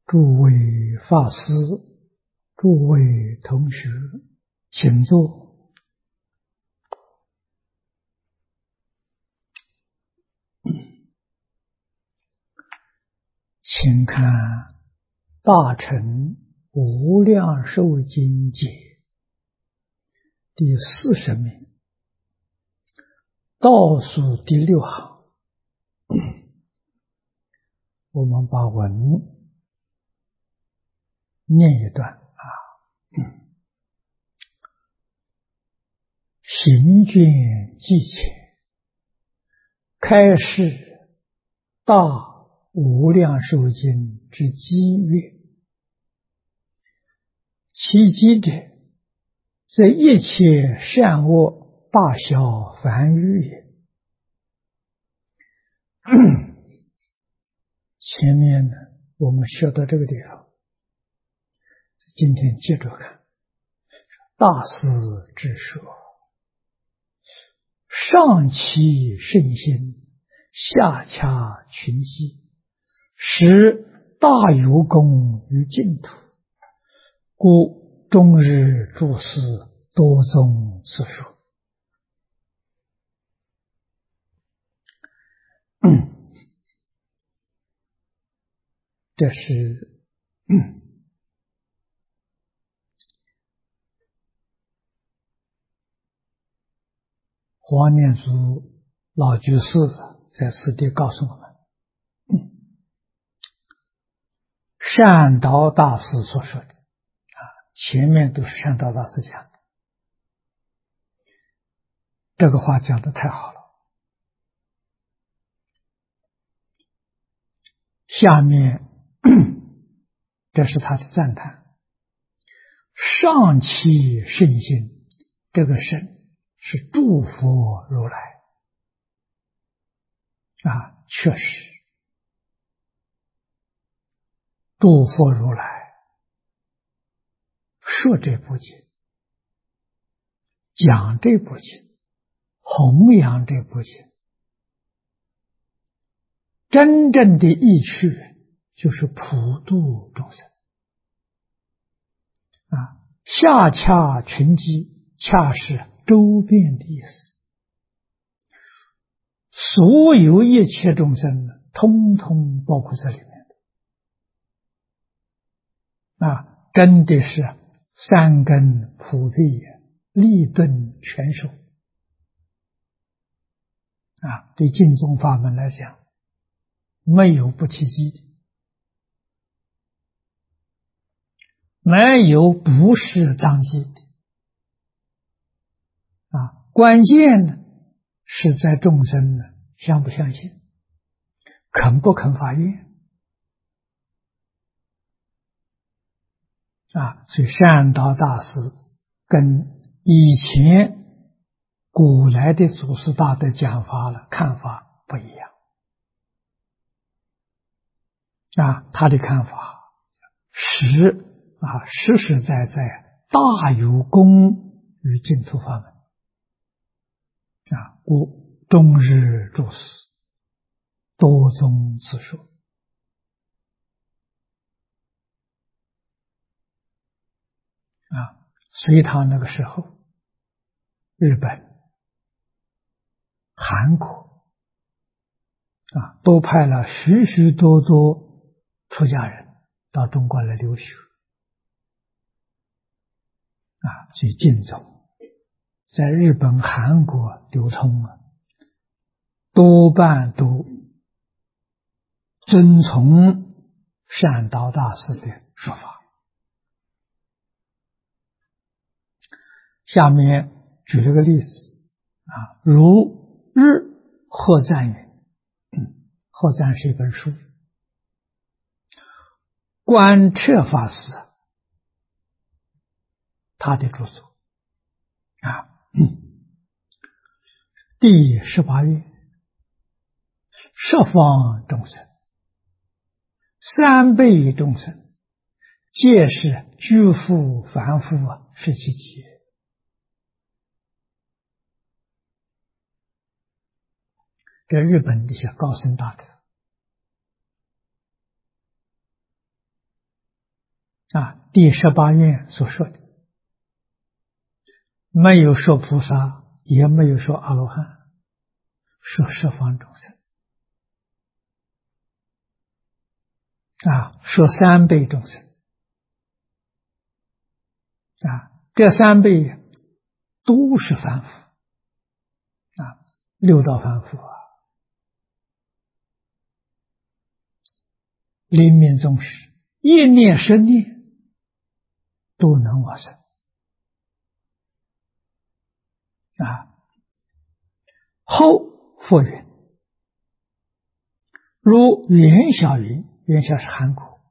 诸位法师，诸位同学，请坐。请看《大乘无量寿经解》第40名，倒数第6行。我们把文念一段啊。行卷记前，开示大无量寿经之机曰：其机者，则一切善恶大小凡愚也。前面呢，我们学到这个地方，今天接着看大师之说，上其圣心，下洽群机，使大有功于净土，故终日诸师多宗此说。这是黄念祖老居士在此地告诉我们，善导大师所说的前面都是善导大师讲的，这个话讲得太好了。下面这是他的赞叹，上其圣心，这个圣是诸佛如来确实诸佛如来说这部经，讲这部经，弘扬这部经，真正的意趣就是普度众生下洽群机，洽是周遍的意思，所有一切众生通通包括在里面真的是三根普被也，利顿全收对净宗法门来讲，没有不契机的，没有不是当机的关键呢是在众生相不相信，肯不肯发愿所以善导大师跟以前古来的祖师大德讲法看法不一样他的看法实实在在大有功于净土法门故终日诸师多宗此说隋唐那个时候，日本、韩国都派了许许多多出家人到中国来留学所以净宗在日本、韩国流通多半都遵从善导大师的说法。下面举了个例子如日荷赞云，荷赞是一本书，观彻法师他的著作第18愿，十方众生三辈众生，皆是居富凡夫是其极。这日本的一些高僧大德第18愿所说的，没有说菩萨，也没有说阿罗汉，说十方众生，说三辈众生，这三辈都是凡夫，六道凡夫临命终时，一念十念都能往生后复云，如元晓云，元晓是韩国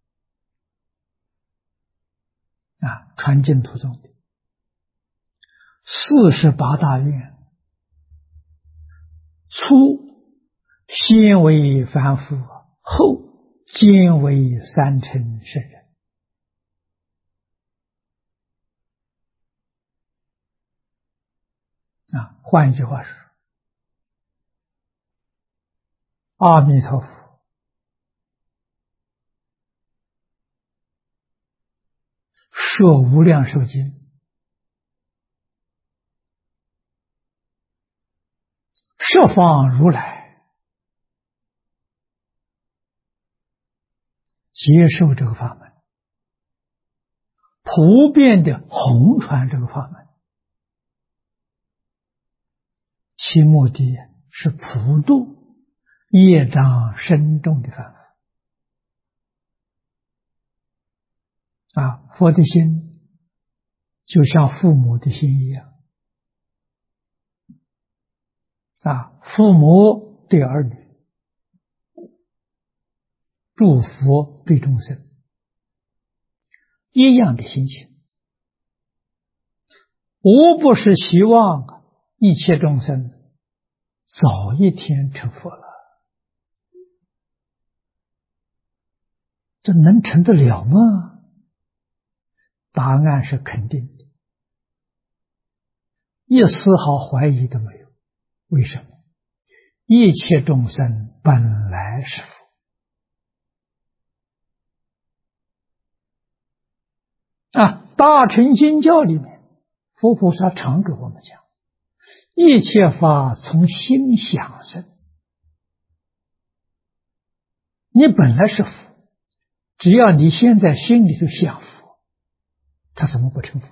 传净土中的48大愿，初先为凡夫，后兼为三乘圣人。换一句话说，阿弥陀佛说无量寿经，十方如来接受这个法门，普遍的弘传这个法门，其目的是普度业障深重的凡夫佛的心就像父母的心一样父母对儿女，祝福对众生，一样的心情，无不是希望一切众生早一天成佛了。这能成得了吗？答案是肯定的，一丝毫怀疑都没有。为什么？一切众生本来是佛。大乘经教里面，佛菩萨常给我们讲，一切法从心想生。你本来是佛，只要你现在心里头想佛，他怎么不成佛？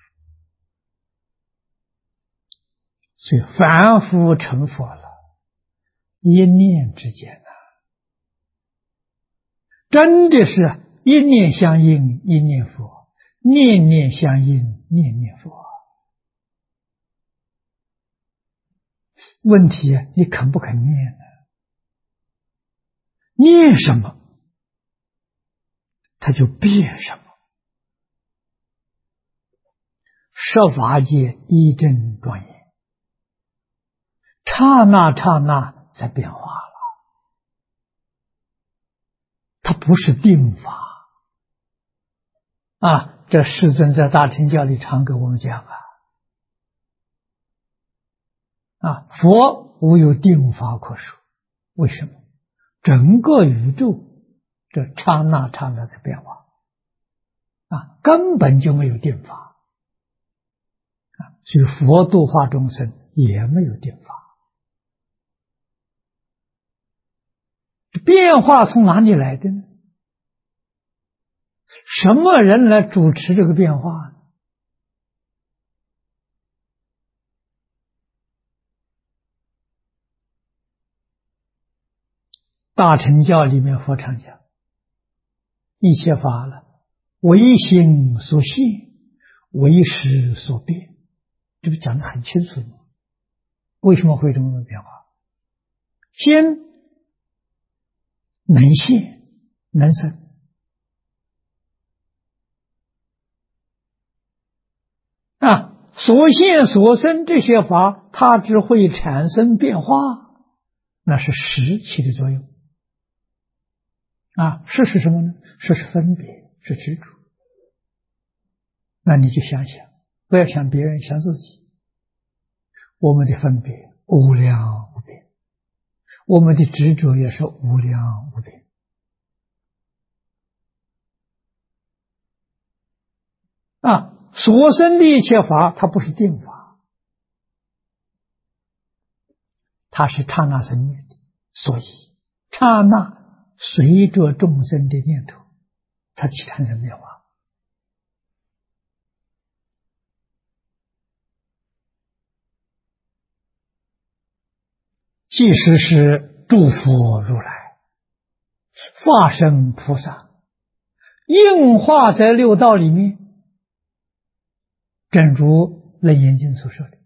所以凡夫成佛了，一念之间真的是一念相应一念佛，念念相应念念佛。问题你肯不肯念呢？念什么它就变什么。十法界一真庄严，刹那刹那在变化了，它不是定法这世尊在大乘教里常给我们讲佛无有定法可说。为什么？整个宇宙这刹那刹那在变化根本就没有定法所以佛度化众生也没有定法。变化从哪里来的呢？什么人来主持这个变化呢？大乘教里面佛常讲，一切法了，唯心所现，唯识所变，这不讲得很清楚吗？为什么会这么变化？心能现能生所现所生这些法，它只会产生变化，那是识起的作用识是什么呢？识是分别，是执着。那你就想想，不要想别人，想自己。我们的分别无量无边，我们的执着也是无量无边所生的一切法，它不是定法，它是刹那生灭的，所以刹那随着众生的念头，它起产生变化。即使是诸佛如来、化身菩萨，应化在六道里面，正如《楞严经》所说的，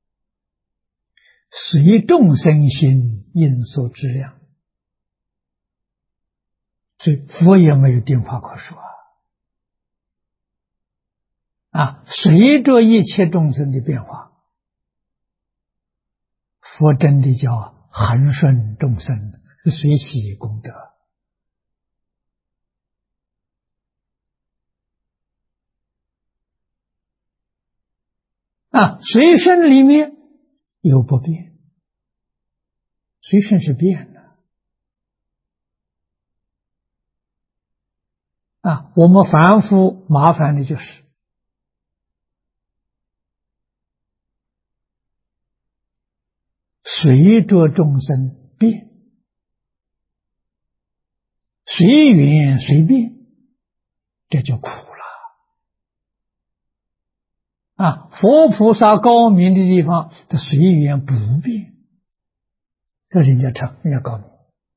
随众生心应所知量，所以佛也没有定法可说随着一切众生的变化，佛真的叫恒顺众生，随喜功德。随身里面有不变，随身是变的。我们凡夫麻烦的就是随着众生变，随缘随变，这就苦了。佛菩萨高明的地方，这随缘不变，这人家高明。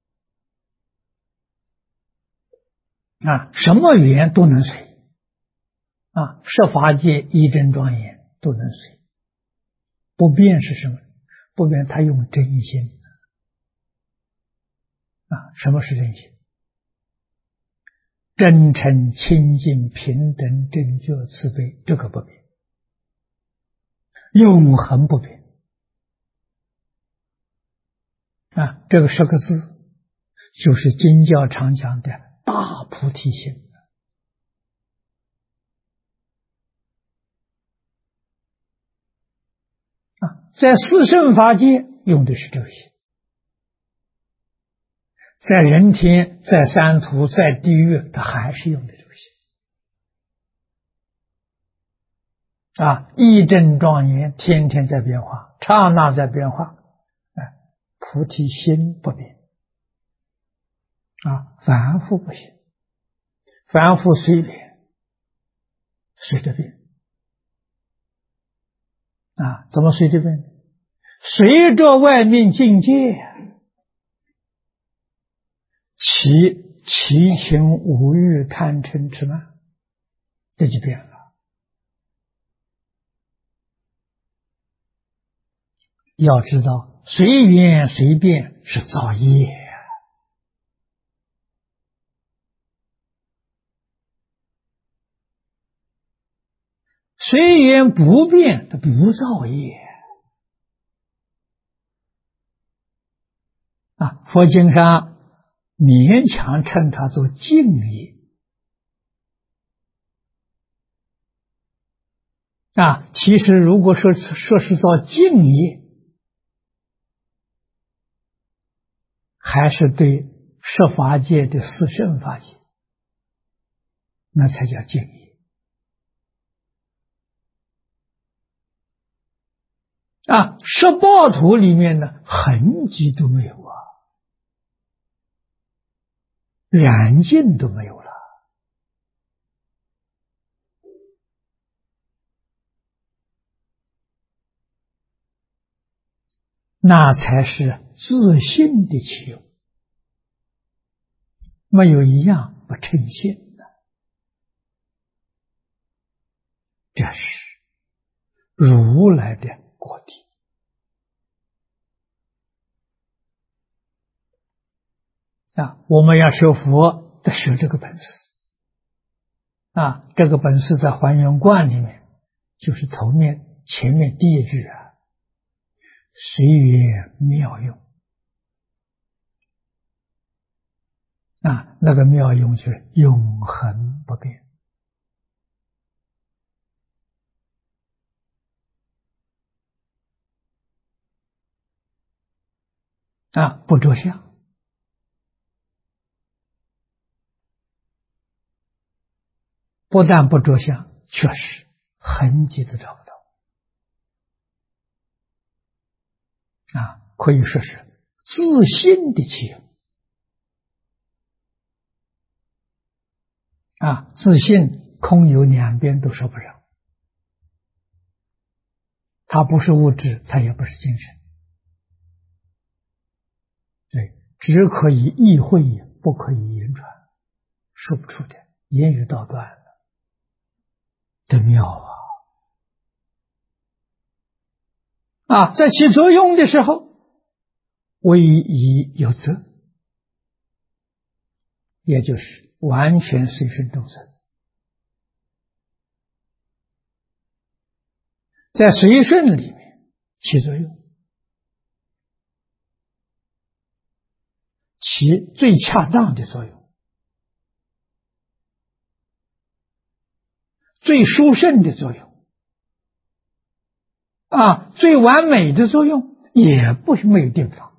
什么缘都能随，设法界一真庄严都能随。不变是什么？不变他用真心。什么是真心？真诚、清净、平等、正觉、慈悲，这个不变，永恒不变。这个10个字就是经教常讲的大菩提心。在四圣法界用的是这个心，在人天、在三途、在地狱，他还是用的这个心。一真庄严，天天在变化，刹那在变化，菩提心不变。凡夫不行，凡夫随变，随着变。怎么随着变？随着外面境界，七情五欲贪嗔痴慢，这就变了。要知道，随缘随变是造业。随缘不变，它不造业。佛经上勉强称它做净业。其实如果说是造净业，还是对设法界的四圣法界，那才叫净业。十报土里面呢，痕迹都没有染净都没有了。那才是自信的起用，没有一样不称心的。这是如来的果体。我们要学佛，得学这个本事。这个本事在还原观里面，就是前面第一句随缘妙用。那个妙用就是永恒不变。不着相。不但不着相， 确实痕迹都找不到可以说是自信的起用自信空有两边都说不上，它不是物质，它也不是精神，对，只可以意会，不可以言传，说不出的，言语道断了，真妙在起作用的时候，唯一有责，也就是完全随顺众生。在随顺里面起作用，起最恰当的作用，最殊胜的作用最完美的作用也不没有地方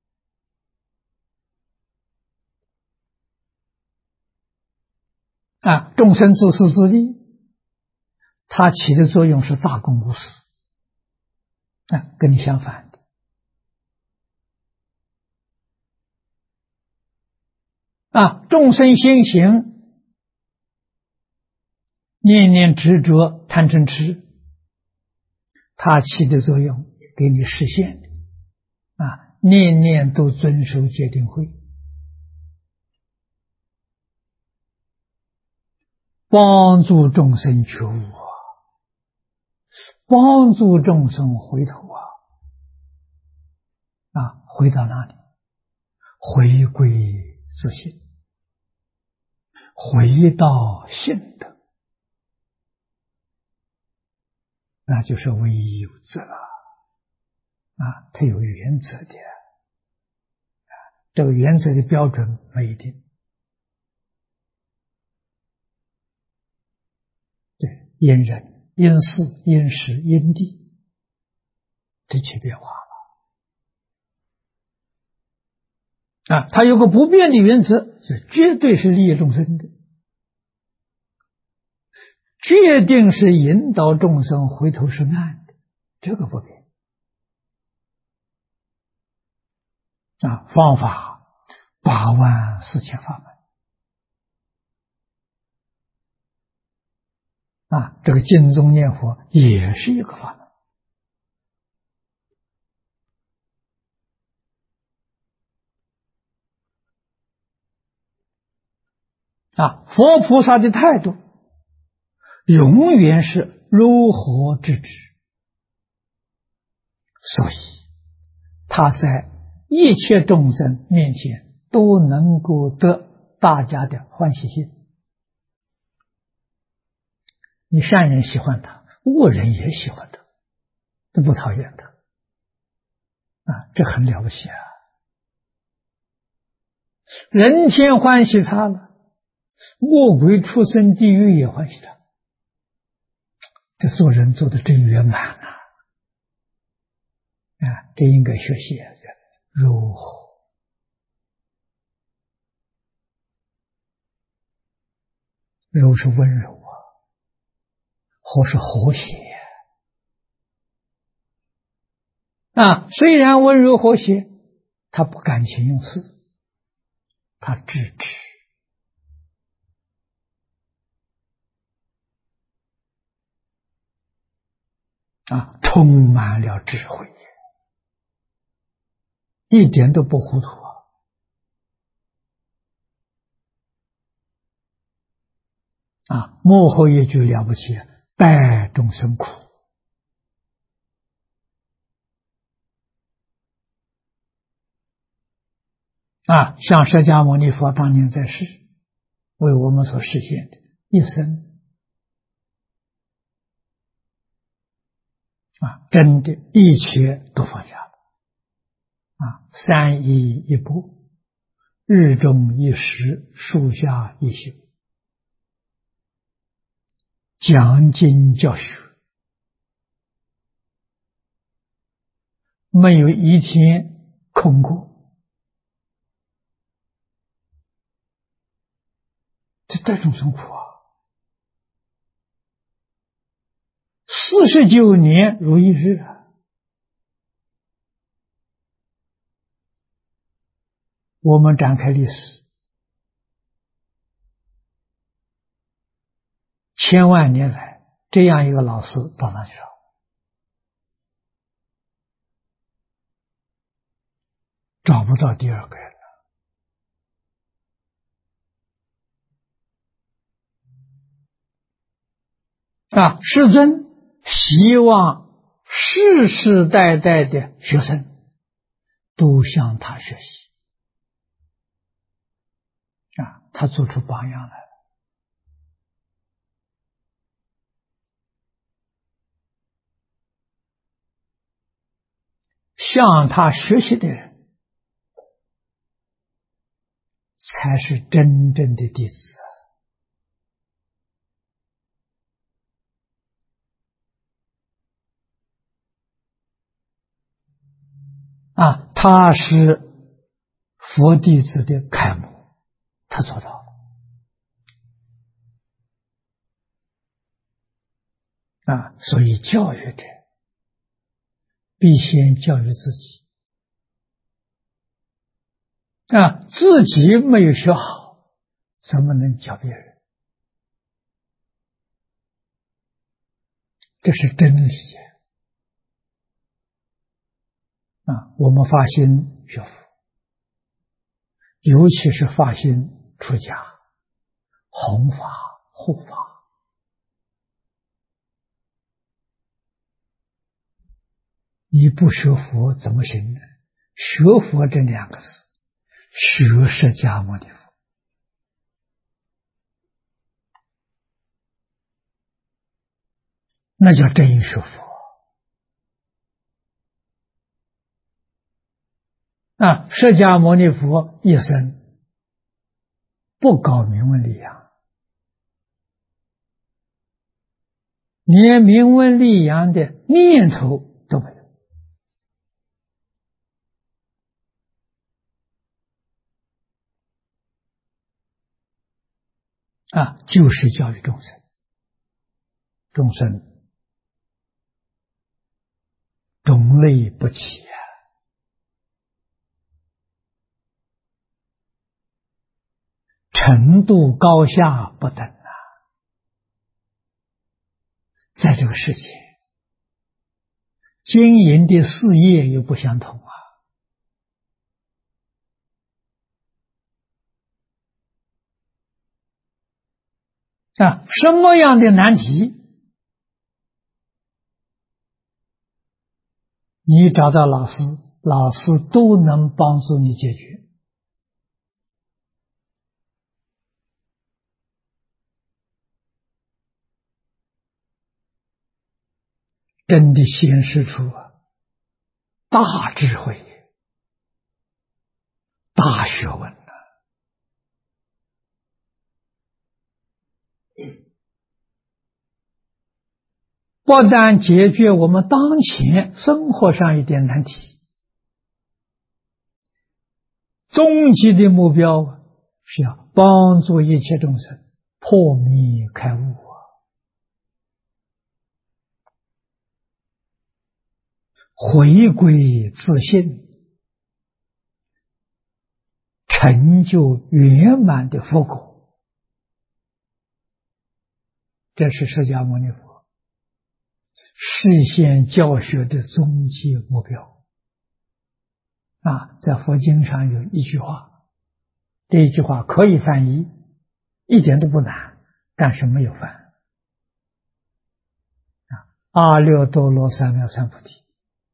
众生自私自利，它起的作用是大公无私跟你相反的众生先行，念念执着贪嗔痴，它起的作用给你实现的念念都遵守戒定慧，帮助众生觉悟帮助众生回头回到哪里？回归自信，回到性德，那就是唯一有责它有原则的这个原则的标准不一定，对，因人因事因时因地这起变化它有个不变的原则，是绝对是利益众生的，决定是引导众生回头是岸的，这个不变方法84000法门这个净宗念佛也是一个法门佛菩萨的态度永远是如何制止，所以他在一切众生面前都能够得大家的欢喜心。你善人喜欢他，恶人也喜欢他，都不讨厌他这很了不起人天欢喜他了，恶鬼畜生地狱也欢喜他，这做人做的真圆满这应该学习柔和柔是温柔和是和谐虽然温柔和谐，他不感情用事，他制止充满了智慧，一点都不糊涂幕后一句了不起，待众生苦像释迦牟尼佛当年在世，为我们所实现的一生真的一切都放下了3衣1钵，日中1食，树下1宿，讲经教学，没有一天空过，这带众生苦 49年如一日啊！我们展开历史，千万年来，这样一个老师到哪去找？找不到第二个人了啊！世尊希望世世代代的学生都向他学习啊！他做出榜样来了。向他学习的人才是真正的弟子啊！他是佛弟子的楷模，他做到啊！所以教育者必先教育自己啊！自己没有学好，怎么能教别人？这是真理啊！我们发心学佛，尤其是发心出家，弘法护法，你不学佛怎么行呢？学佛这两个字，学释迦牟尼佛，那叫真学佛啊！释迦牟尼佛一生不搞名闻利养，连名闻利养的念头都没有啊！就是教育众生，众生种类不齐啊，程度高下不等啊，在这个世界经营的事业又不相同啊！什么样的难题，你找到老师，老师都能帮助你解决。真的显示出大智慧、大学问不但解决我们当前生活上一点难题，终极的目标是要帮助一切众生破迷开悟回归自信，成就圆满的佛果。这是释迦牟尼佛示现教学的终极目标啊！在佛经上有一句话，这一句话可以翻译，一点都不难，但是没有翻阿耨多罗三藐三菩提，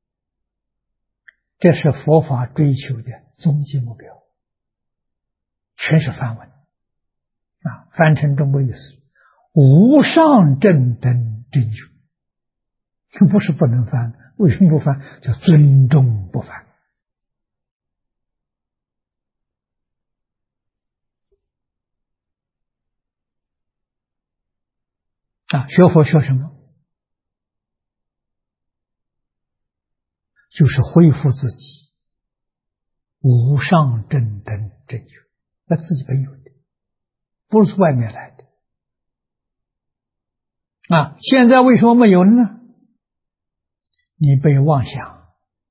这是佛法追求的终极目标，全是梵文啊！翻成中国意思，无上正等正觉，不是不能翻，为什么不翻？叫尊重不翻啊！学佛学什么？就是恢复自己无上正等正觉，那自己本有的，不是外面来的啊！现在为什么没有呢？ 你被妄想、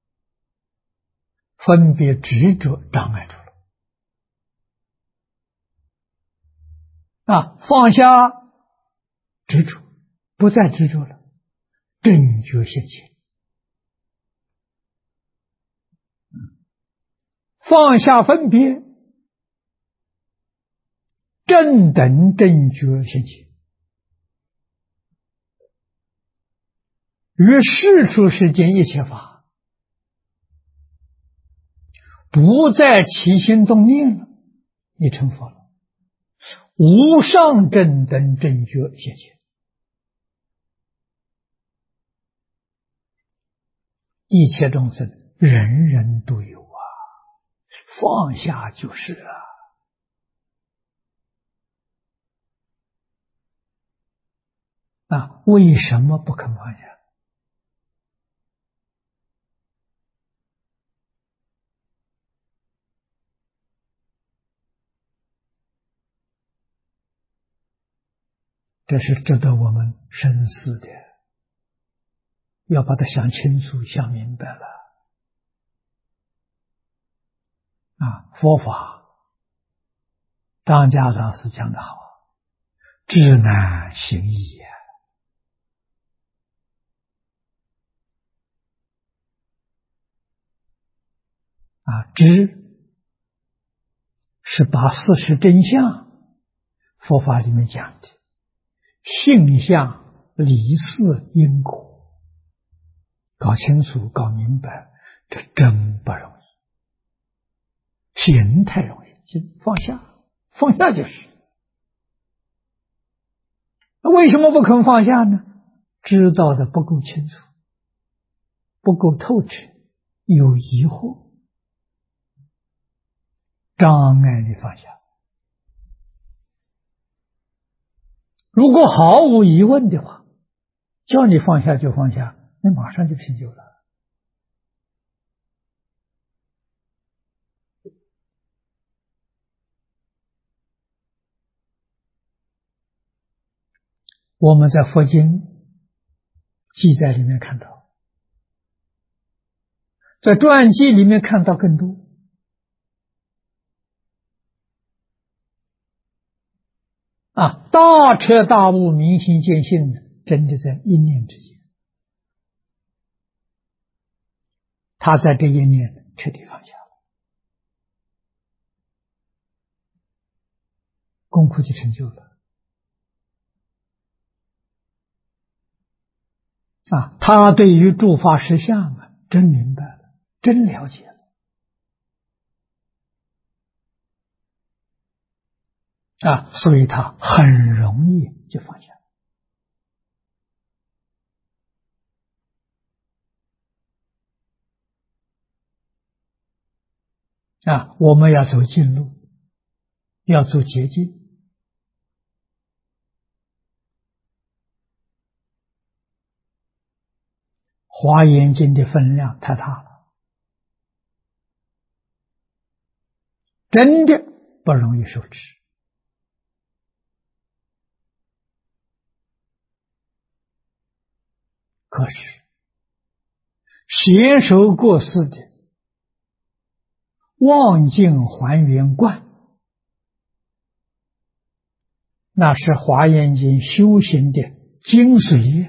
分别、执着障碍住了。放下执着，不再执着了，正觉现前。放下分别，正等正觉现前。于世出世间一切法，不再起心动念了，你成佛了。无上正等正觉现前，一切众生人人都有啊，放下就是为什么不肯放下？这是值得我们深思的，要把它想清楚、想明白了。佛法，张家长是讲得好，知难行易知是把事实真相，佛法里面讲的性相、理事、因果，搞清楚、搞明白，这真不容易。行太容易，放下，放下就是。为什么不肯放下呢？知道的不够清楚，不够透彻，有疑惑，障碍你放下。如果毫无疑问的话，叫你放下就放下，你马上就成就了。我们在佛经记载里面看到，在传记里面看到更多。大彻大悟、明心见性的，真的在一念之间，他在这一念彻底放下了，功课就成就了。他对于诸法实相真明白了，真了解了所以他很容易就放下。我们要走近路，要走捷径。华严经的分量太大了，真的不容易受持。可是娴熟过世的望境还原观，那是华严经修行的精髓。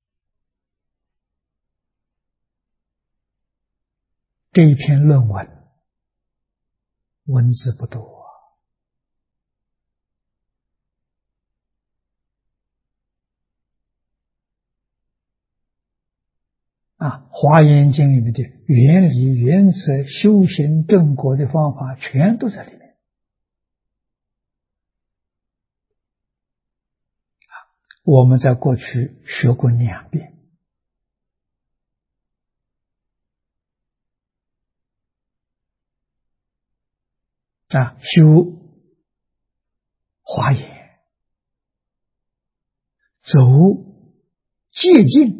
这一篇论文文字不多华严经里面的原理原则、修行正果的方法全都在里面。我们在过去学过2遍。修华严，走戒境，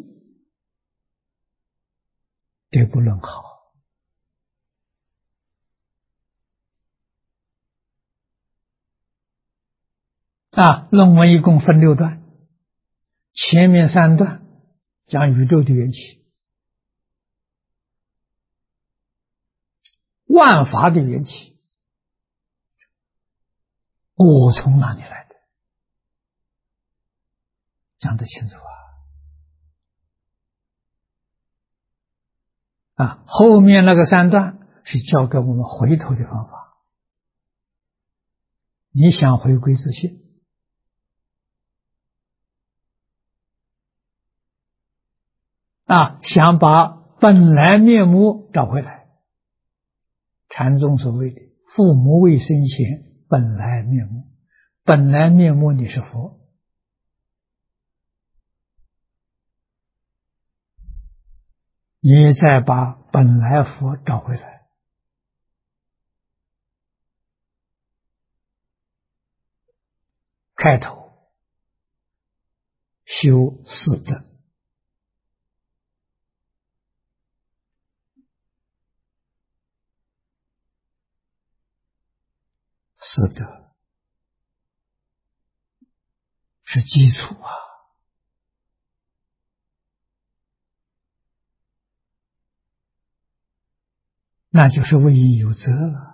这部论好。论文一共分6段，前面3段讲宇宙的缘起， 万法的缘起，我从哪里来的？讲得清楚啊！后面那个三段是教给我们回头的方法。你想回归自信啊，想把本来面目找回来，禅宗所谓的父母未生前本来面目，本来面目你是佛，你再把本来佛找回来。开头修四德，四德是基础啊，那就是为义有责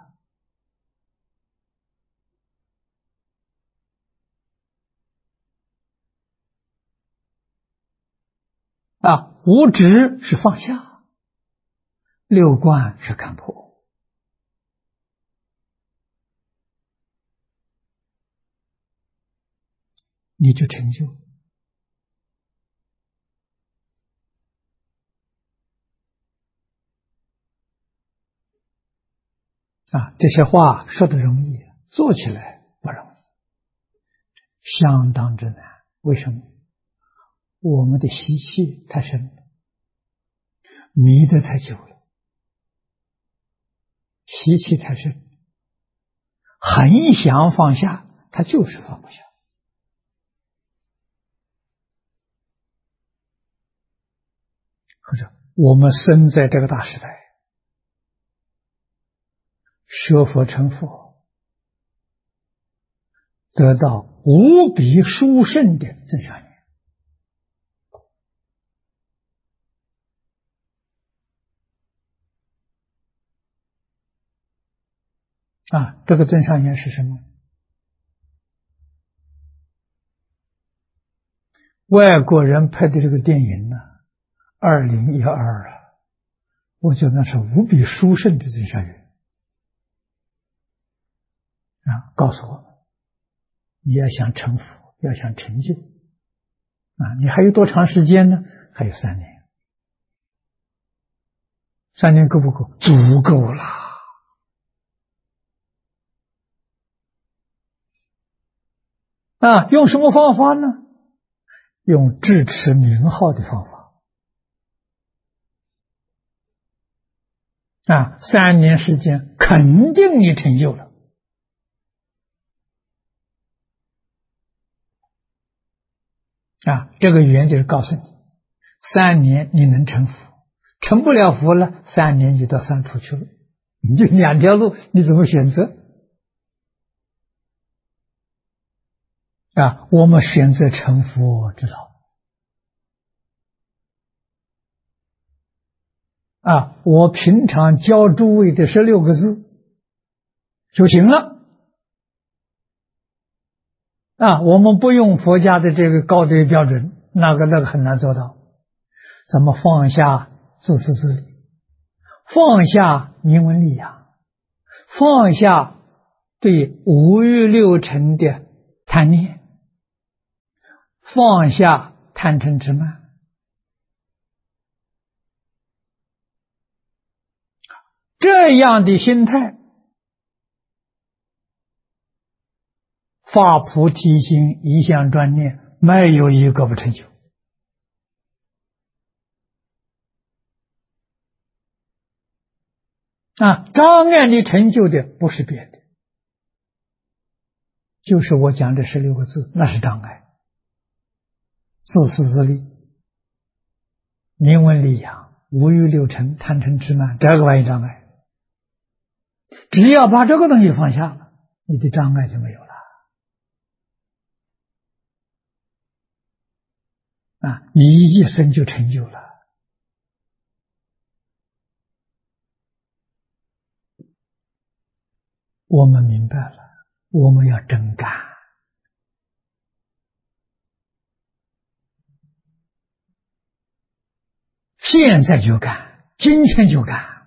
啊。无执是放下，六观是看破，你就成就啊。这些话说的容易，做起来不容易，相当之难。为什么？我们的习气太深了，迷得太久了，习气太深，很想放下，他就是放不下。或者我们生在这个大时代，学佛成佛，得到无比殊胜的真善缘啊！这个真善缘是什么？外国人拍的这个电影呢，2012啊，我觉得那是无比殊胜的真善缘啊！告诉我们，你要想成佛，要想成就啊，你还有多长时间呢？还有3年。3年够不够？足够啦！啊，用什么方法呢？用智持名号的方法啊，3年时间肯定你成就了啊！这个语言就是告诉你，3年你能成佛，成不了佛了，3年就到三途去了，你就2条路，你怎么选择啊？我们选择成佛之道啊！我平常教诸位的16个字就行了啊！我们不用佛家的这个高低标准，那个很难做到。咱们放下自私自利，放下名闻利养，放下对五欲六尘的贪念，放下贪嗔痴慢，这样的心态，发菩提心，一向专念，没有一个不成就啊！障碍你成就的不是别的，就是我讲的16个字，那是障碍。自私自利，名闻利养，五欲六尘，贪嗔痴慢，这个玩意障碍。只要把这个东西放下了，你的障碍就没有了啊！你一生就成就了我们明白了，我们要真干。现在就干，今天就干，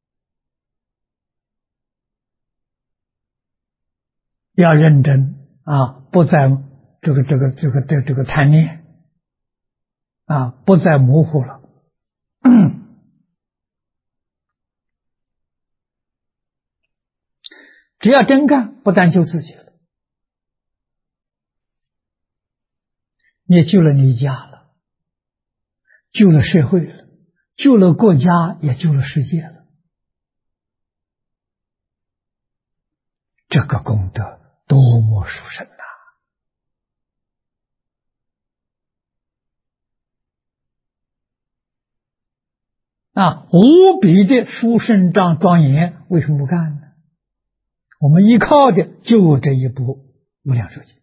要认真啊！不再这个贪念啊，不再模糊了。只要真干，不但救自己了，你也救了你家了，救了社会了，救了国家，也救了世界了。这个功德多么殊胜啊！无比的殊胜庄严，为什么不干呢？我们依靠的就这一部无量寿经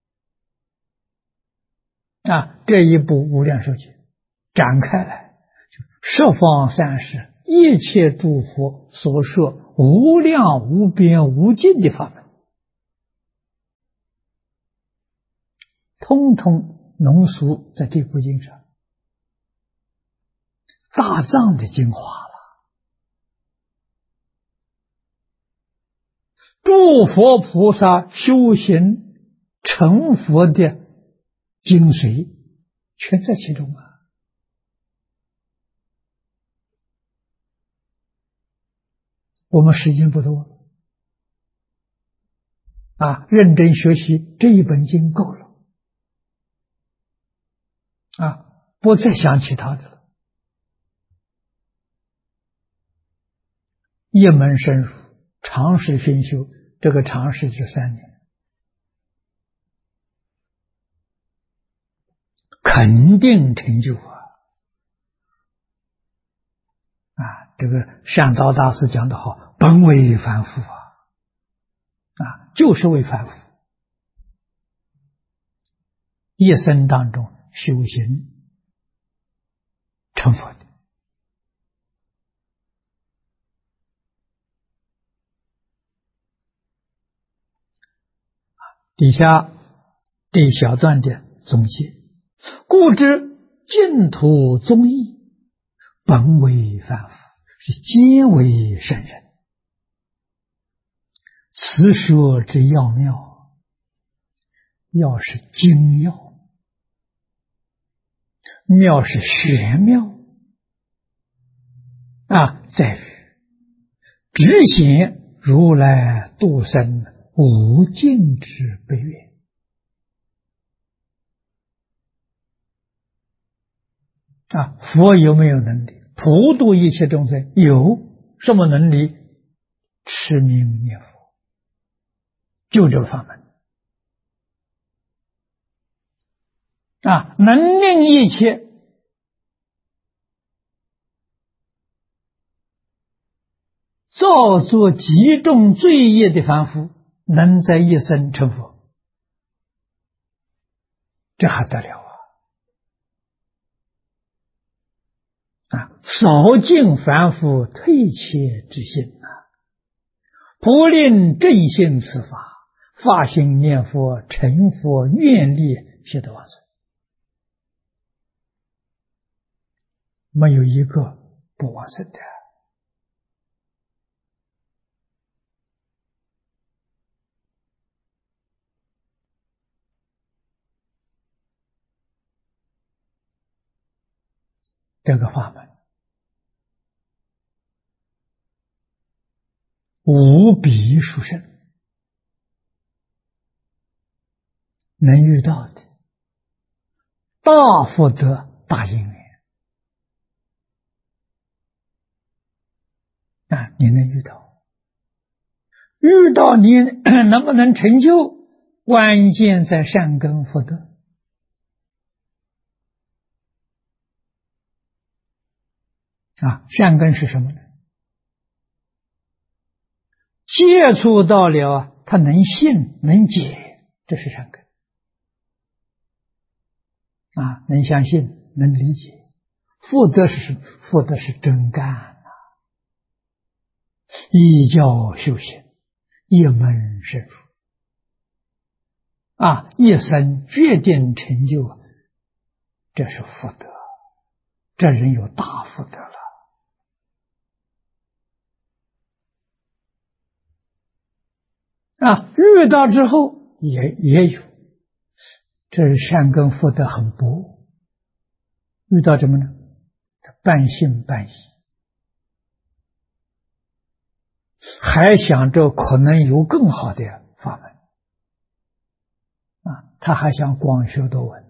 啊，这一部无量寿经展开来，就十方三世一切诸佛所说无量无边无尽的法门，通通浓缩在这部经上，大藏的精华了。诸佛菩萨修行成佛的精髓全在其中啊！我们时间不多啊，认真学习这一本经够了啊，不再想其他的了。一门深入，长时熏修，这个长时就3年，肯定成就啊！这个善导大师讲得好，本为凡夫就是为凡夫，一生当中修行成佛的。底下这一小段的总结，故知净土宗义本为凡夫，是皆为圣人。此说之要妙，要是精要，妙是玄妙在于只显如来度生无尽之悲愿。佛有没有能力普度一切众生？有。什么能力？持名念佛，就这个法门能令一切造作极重罪业的凡夫，能在一生成佛，这还得了扫尽凡夫退怯之心不令正信此法，发心念佛成佛愿力皆得往生，没有一个不往生的。这个法门无比殊胜，能遇到的大福德大因缘你能遇到，遇到你能不能成就，关键在善根福德。善根是什么呢？接触到了他能信能解，这是善根能相信能理解。福德是什么？福德是真干依教修行， 一门深入一生决定成就，这是福德，这人有大福德了。遇到之后也有，这是善根福德很薄，遇到什么呢？半信半疑，还想着可能有更好的法门他还想广学多闻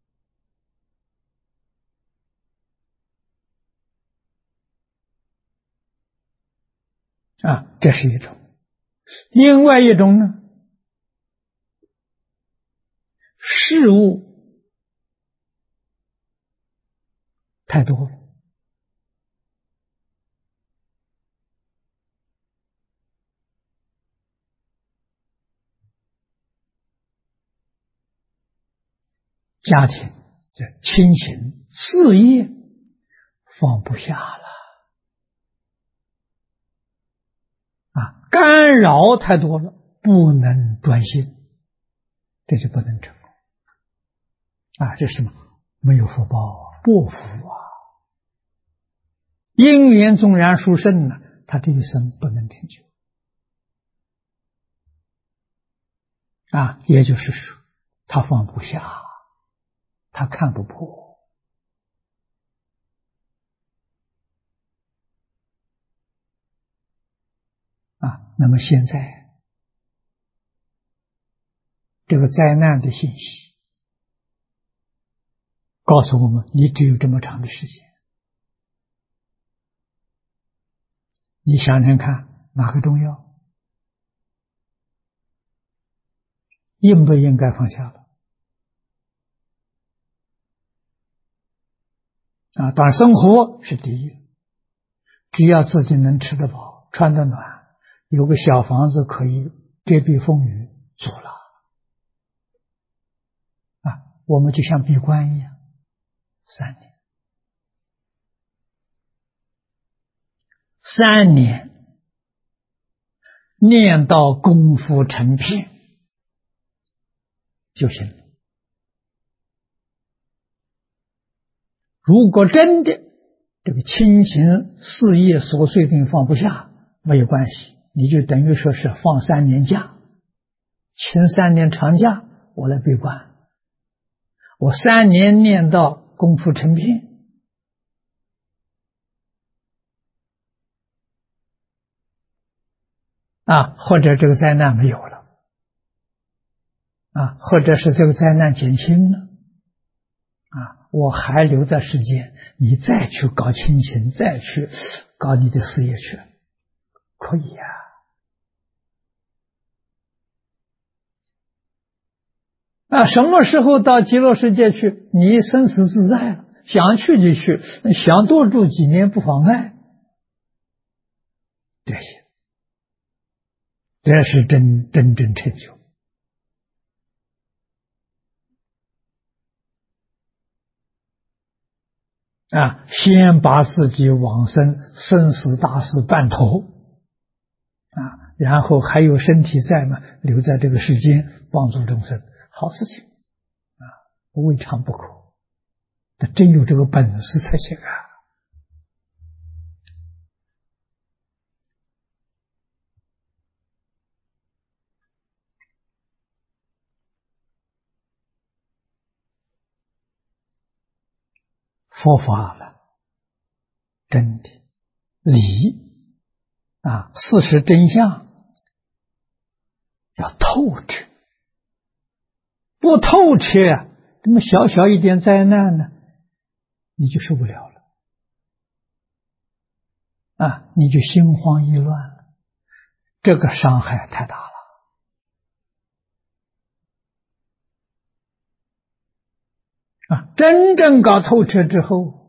这是一种。另外一种呢，事物太多了，家庭、亲情、事业放不下了干扰太多了，不能专心，这就不能成功这是什么？没有福报不福因缘纵然殊胜他这一生不能成就也就是说他放不下，他看不破那么现在这个灾难的信息告诉我们，你只有这么长的时间，你想想看哪个重要？应不应该放下了当然生活是第一，只要自己能吃得饱穿得暖，有个小房子可以遮蔽风雨，足了我们就像闭关一样，3年，3年念到功夫成片就行了。如果真的这个亲情事业琐碎的放不下，没有关系，你就等于说是放3年假，请3年长假，我来闭关，我3年念到功夫成片或者这个灾难没有了或者是这个灾难减轻了我还留在世间，你再去搞亲情，再去搞你的事业去，可以什么时候到极乐世界去？你生死自在了，想去就去，想多住几年不妨碍。这是真正成就先把自己往生生死大事办妥然后还有身体在嘛，留在这个世间帮助众生，好事情未尝不可。他真有这个本事才行佛法了，真的理事实真相要透彻，不透彻这么小小一点灾难呢，你就受不了了你就心慌意乱了，这个伤害太大了真正搞透彻之后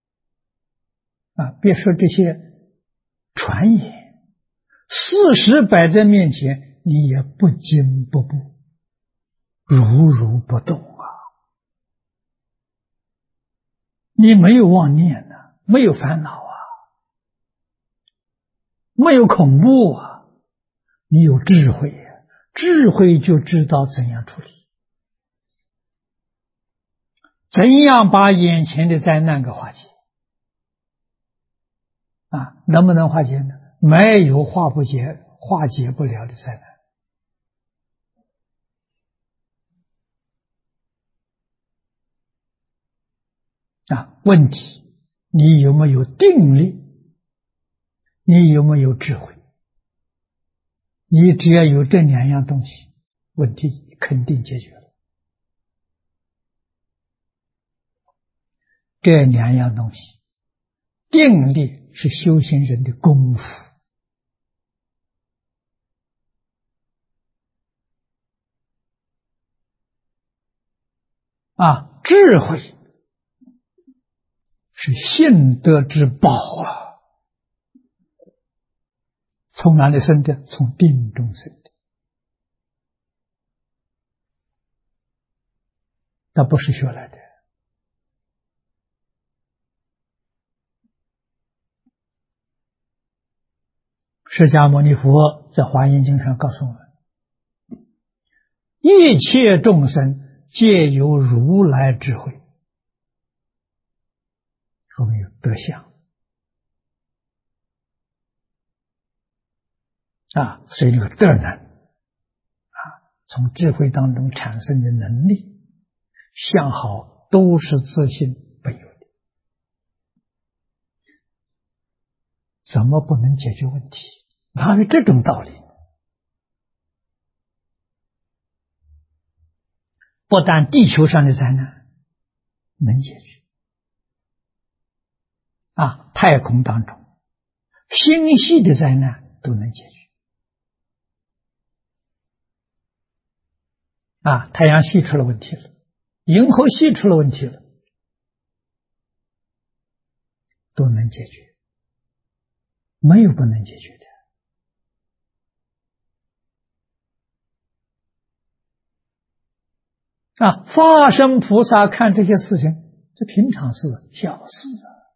别说这些传言，事实摆在面前，你也不惊不怖，如如不动你没有妄念没有烦恼没有恐怖你有智慧呀，智慧就知道怎样处理，怎样把眼前的灾难给化解。能不能化解呢？没有化解不了的灾难。问题你有没有定力？你有没有智慧？你只要有这两样东西，问题肯定解决了。这两样东西，定力是修行人的功夫智慧是信德之宝从哪里生的？从定中生的，那不是学来的。释迦牟尼佛在《华严经》上告诉我们，一切众生皆有如来智慧，后面有德相所以这个德能从智慧当中产生的能力相好，都是自信本有的，怎么不能解决问题？哪有这种道理？不但地球上的灾难能解决太空当中星系的灾难都能解决太阳系出了问题了，银河系出了问题了，都能解决，没有不能解决的化身菩萨看这些事情，这平常事，小事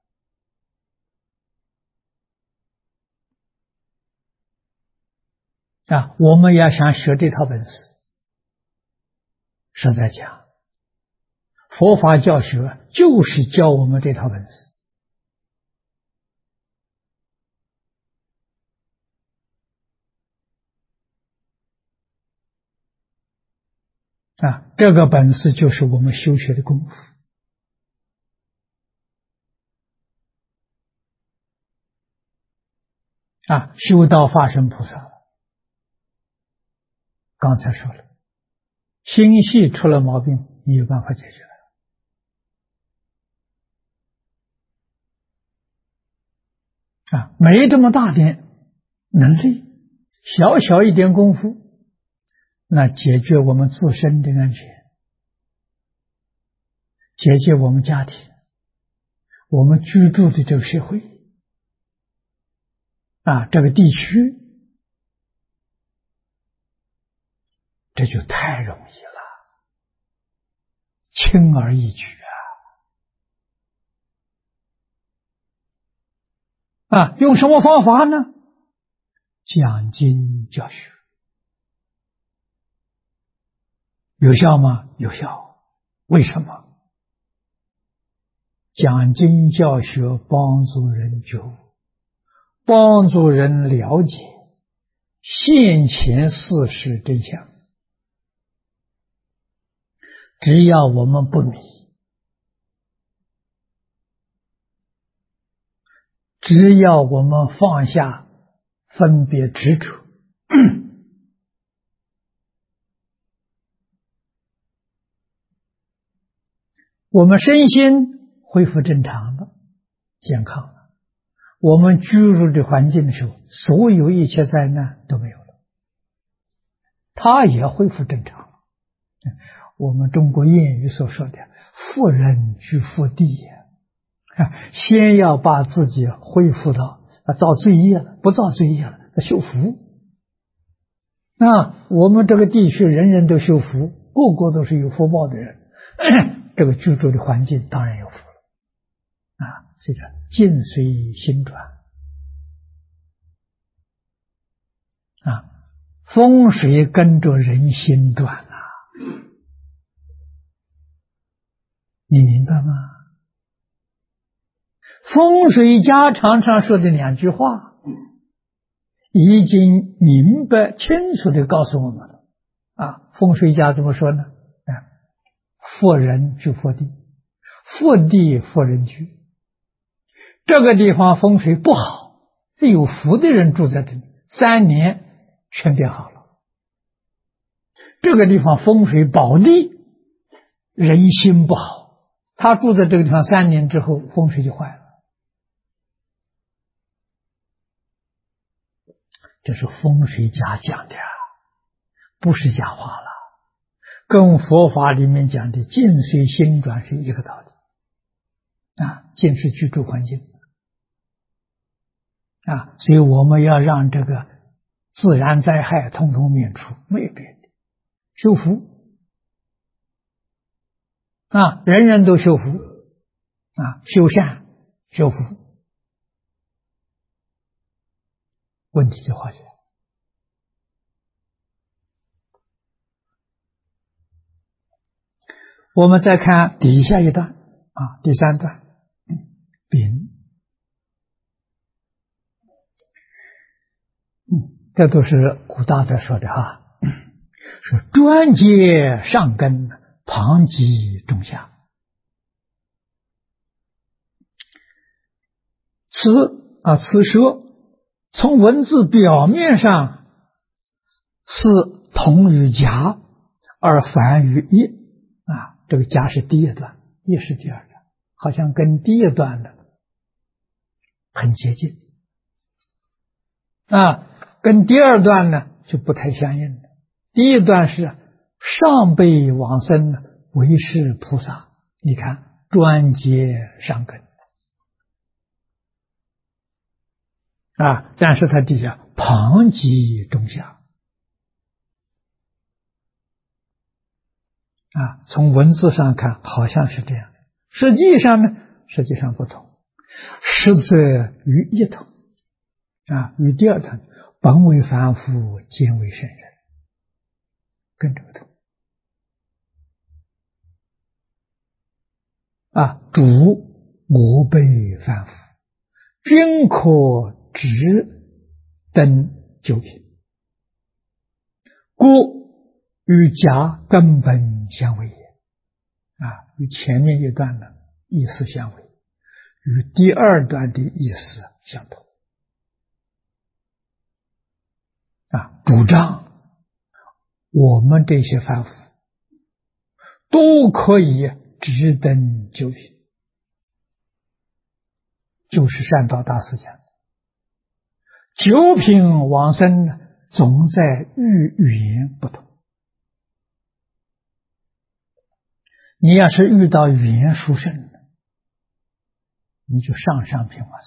我们要想学这套本事，实在讲，佛法教学就是教我们这套本事这个本事就是我们修学的功夫修道化身菩萨，刚才说了，星系出了毛病，你有办法解决没这么大点能力，小小一点功夫，那解决我们自身的安全，解决我们家庭，我们居住的这个社会这个地区，这就太容易了，轻而易举用什么方法呢？讲经教学有效吗？有效。为什么？讲经教学帮助人觉悟，帮助人了解现前事实真相。只要我们不迷，只要我们放下分别执着，我们身心恢复正常了，健康了，我们居住的环境的时候，所有一切灾难都没有了，它也恢复正常了。我们中国谚语所说的富人居富地先要把自己恢复到造罪业了，不造罪业了，修福。我们这个地区人人都修福，个个都是有福报的人，这个居住的环境当然有福了这个境随心转风水跟着人心转啊，你明白吗？风水家常常说的两句话，已经明白清楚地告诉我们了啊。风水家怎么说呢？福人居福地，福地福人居。这个地方风水不好，是有福的人住在这里，3年全变好了。这个地方风水宝地，人心不好，他住在这个地方3年之后，风水就坏了。这是风水家讲的，不是假话了，跟佛法里面讲的境随心转是一个道理啊。境是居住环境啊，所以我们要让这个自然灾害统统免除，没有别的，修福啊，人人都修福啊，修善修福，问题就化解了。我们再看底下一段啊，第3段，丙，这都是古大德说的哈，说专接上根，旁及中下。此说从文字表面上是同于甲，而反于一啊。这个甲是第一段，一是第二段，好像跟第一段的很接近啊，跟第二段呢就不太相应了。第一段是上辈往生为是菩萨，你看专接上根啊，但是他底下旁及中下啊，从文字上看好像是这样，实际上不同，实则于一同啊，与第二段本为凡夫，兼为圣人，跟这个同啊。主我辈凡夫，均可直登九品，故与甲根本相违也啊，与前面一段的意思相违，与第二段的意思相同啊。主张我们这些凡夫都可以直登九品，就是善导大师讲的九品往生呢，总在语言不同。你要是遇到语言殊胜的，你就上品往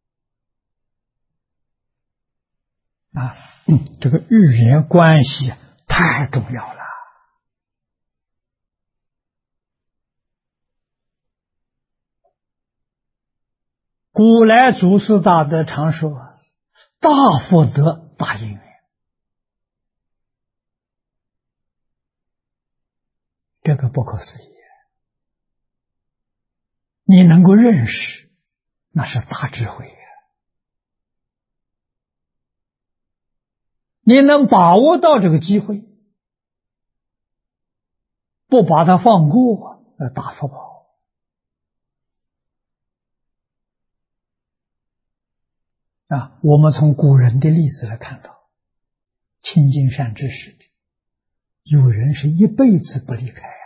生啊。这个语言关系太重要了。古来祖师大德常说，大福德大因缘，这个不可思议。你能够认识，那是大智慧呀。你能把握到这个机会，不把它放过，大福报啊。我们从古人的例子来看到，亲近善知识的，有人是一辈子不离开呀。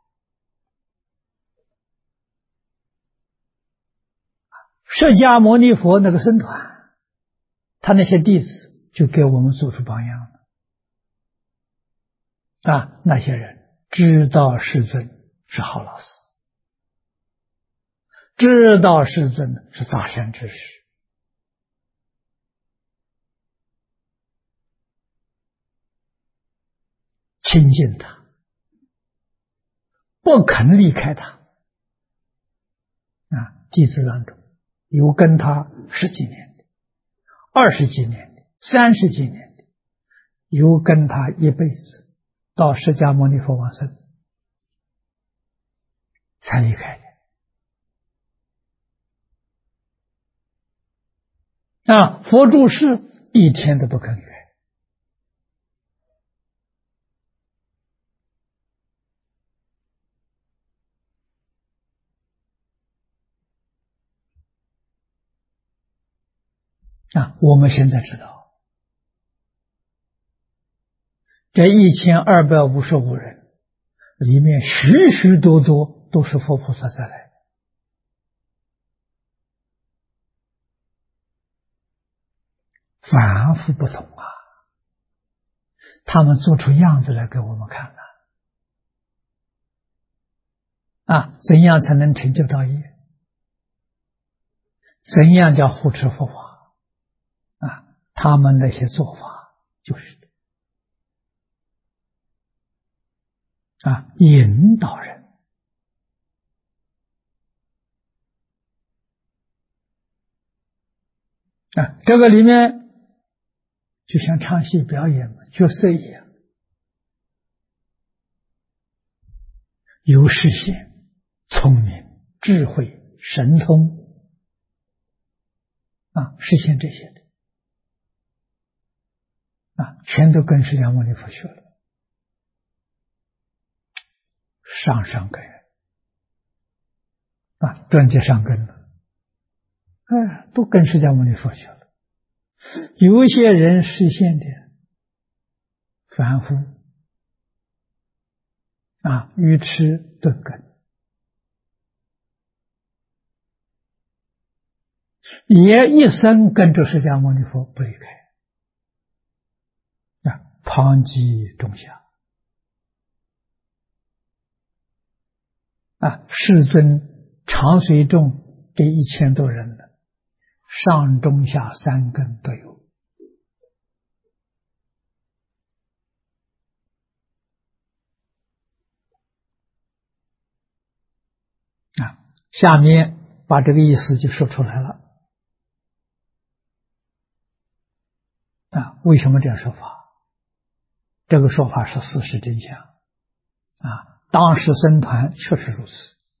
释迦牟尼佛那个僧团，他那些弟子就给我们做出榜样了啊。那些人知道世尊是好老师，知道世尊是大善知识，亲近他，不肯离开他啊。弟子当中有跟他10几年的、20几年的、30几年的， 有跟他一辈子，到释迦牟尼佛往生才离开的。佛住世一天都不肯离开。我们现在知道，这1255人里面许许多多都是佛菩萨再来的，凡夫不同啊，他们做出样子来给我们看怎样才能成就道业？怎样叫护持佛法？他们那些做法就是引导人这个里面就像唱戏表演角色一样，有视线、聪明、智慧、神通实现这些的全都跟释迦牟尼佛学了，上根人专接上根了，都跟释迦牟尼佛学了。有些人实现的凡夫愚痴钝根，也一生跟着释迦牟尼佛不离开旁及中下世尊长随众这1000多人呢，上中下3根都有下面把这个意思就说出来了为什么这样说法？这个说法是事实真相当时僧团确实如此，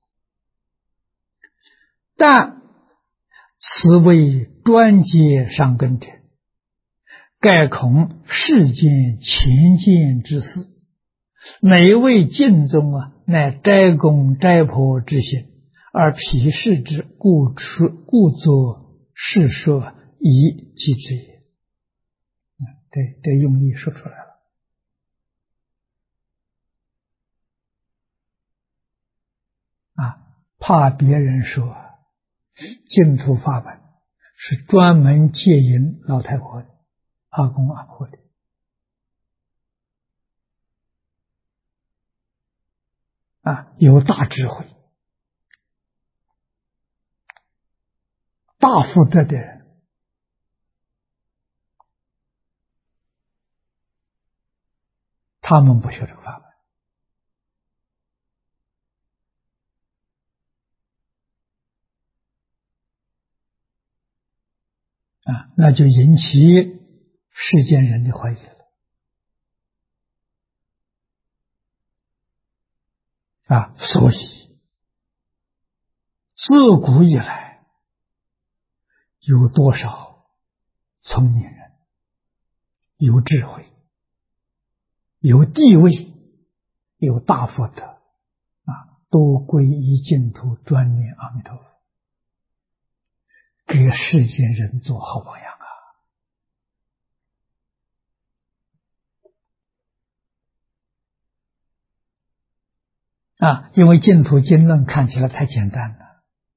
但此为专接上根者，盖恐世间前见之事，每位净宗乃斋公斋婆之心，而鄙视之，故作世说以击之也。这用力说出来了怕别人说净土法门是专门戒引老太婆的、阿公阿婆的有大智慧、大福德的人，他们不学这个法门那就引起世间人的怀疑了所以自古以来有多少聪明人、有智慧、有地位、有大福德都皈依净土，专念阿弥陀佛，给世间人做好榜样因为净土经论看起来太简单了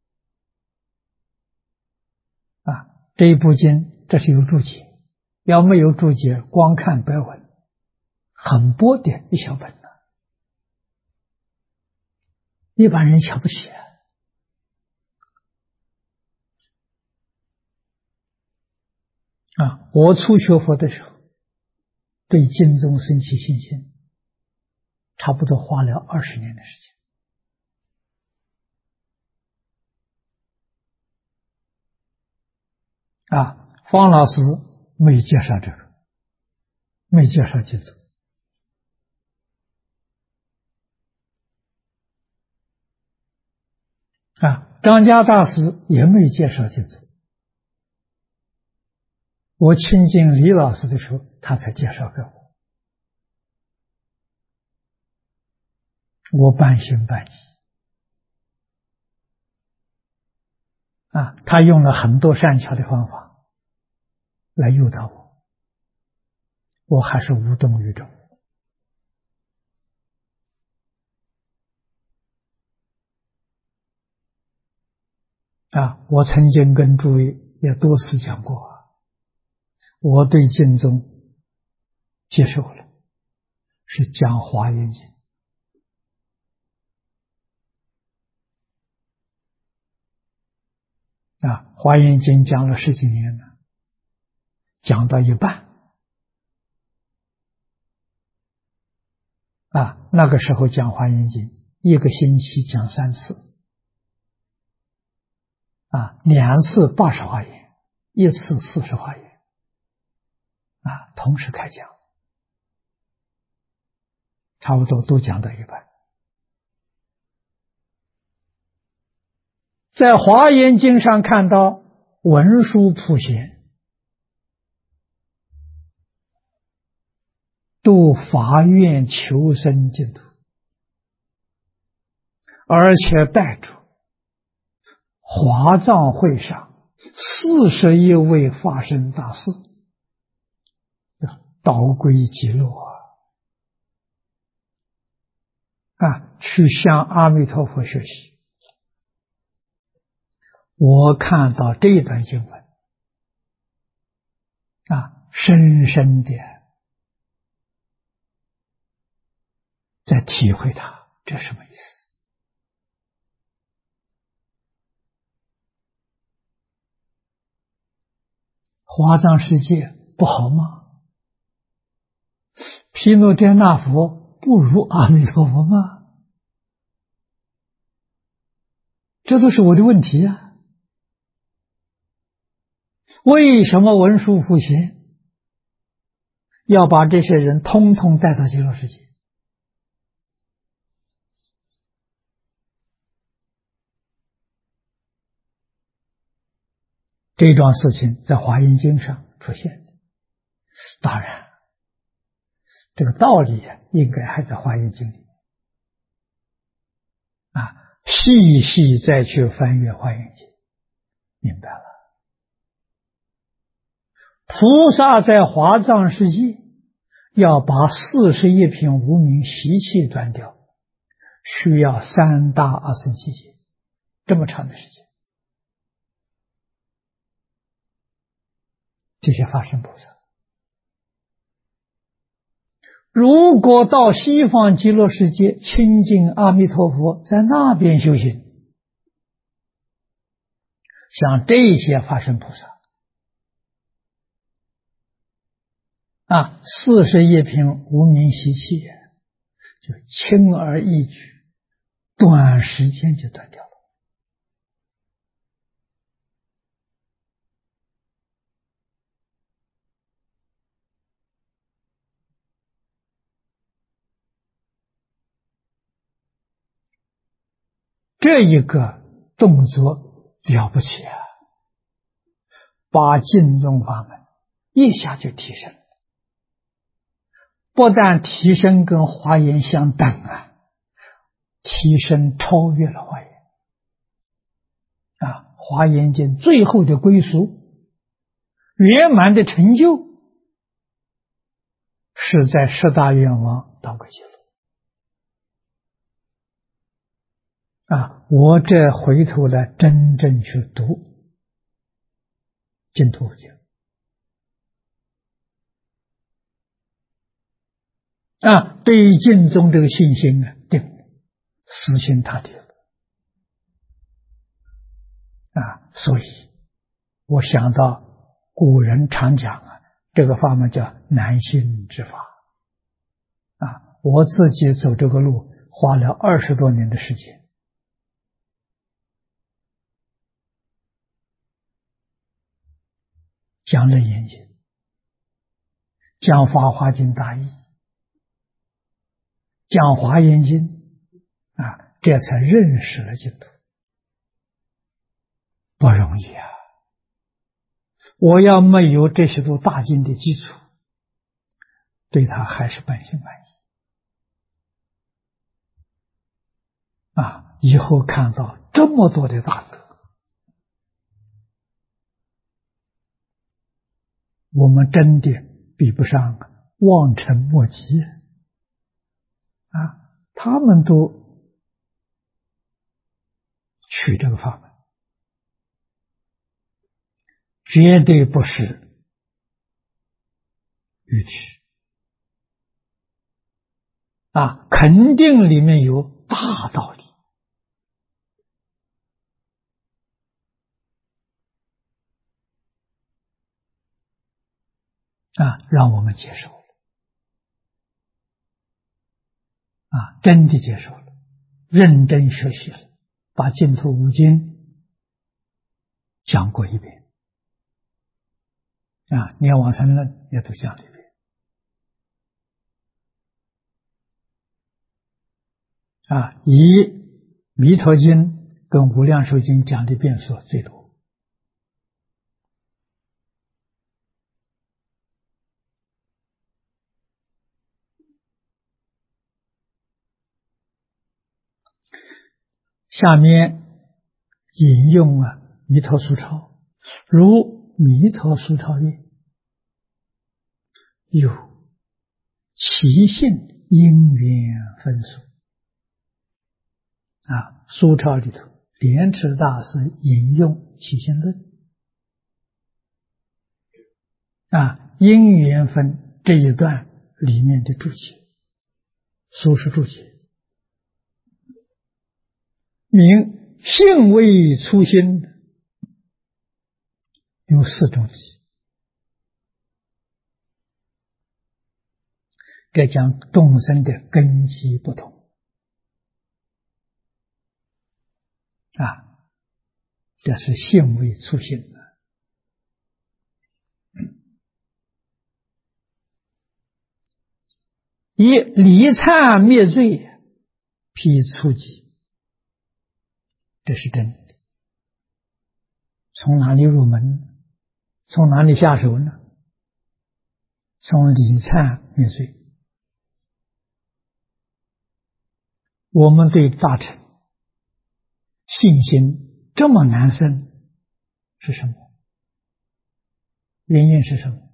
这一部经这是有注解，要没有注解，光看白文很薄的一小本一般人瞧不起我初学佛的时候，对经宗生起信心，差不多花了20年的时间方老师没介绍这个没介绍净土张家大师也没介绍净土。我亲近李老师的时候，他才介绍给我，我半信半疑他用了很多善巧的方法来诱导我，我还是无动于衷我曾经跟诸位也多次讲过我对净宗接受了，是讲华严经华严经讲了10几年了，讲到一半那个时候讲华严经1个星期讲3次2次80华严，1次40华严同时开讲，差不多都讲到一半。在华严经上看到文殊普贤度法愿求生净土，而且带着华藏会上41位法身大士导归极乐去向阿弥陀佛学习。我看到这一段经文深深的在体会它，这什么意思？华藏世界不好吗？毗卢遮那佛不如阿弥陀佛吗？这都是我的问题为什么文殊普贤要把这些人通通带到极乐世界？这桩事情在华严经上出现的，当然这个道理应该还在华严经里细细再去翻阅华严经，明白了。菩萨在华藏世界要把41品无明习气断掉，需要3大阿僧祇劫，这么长的时间。这些法身菩萨如果到西方极乐世界亲近阿弥陀佛，在那边修行，像这些法身菩萨41品无明习气就轻而易举，短时间就断掉了。这一个动作了不起把净宗法门一下就提升了，不但提升跟华严相等提升超越了华严华严经最后的归属圆满的成就是在10大愿王导归极乐我这回头来真正去读净土经对于净宗这个信心定死心塌地了所以我想到古人常讲这个法门叫难信之法我自己走这个路花了20多年的时间，讲了严经， 讲《法华经》大义，讲《华严经》这才认识了净土，不容易啊！我要没有这些部大经的基础，对他还是半信半疑以后看到这么多的大德，我们真的比不上，望尘莫及他们都取这个法门，绝对不是愚痴肯定里面有大道理让我们接受了真的接受了，认真学习了，把净土五经讲过一遍连往生论也都讲了一遍以弥陀经跟无量寿经讲的遍数最多。下面引用弥陀疏钞，如弥陀疏钞曰：有其性因缘分数疏钞里头，莲池大师引用起信论因缘分这一段里面的注解，疏是注解，名性为初心，有四种集，这讲众生的根基不同这是性为初心以离忏灭罪辟初级，这是真的。从哪里入门？从哪里下手呢？从离忏灭罪。我们对大乘信心这么难生，是什么？原因是什么？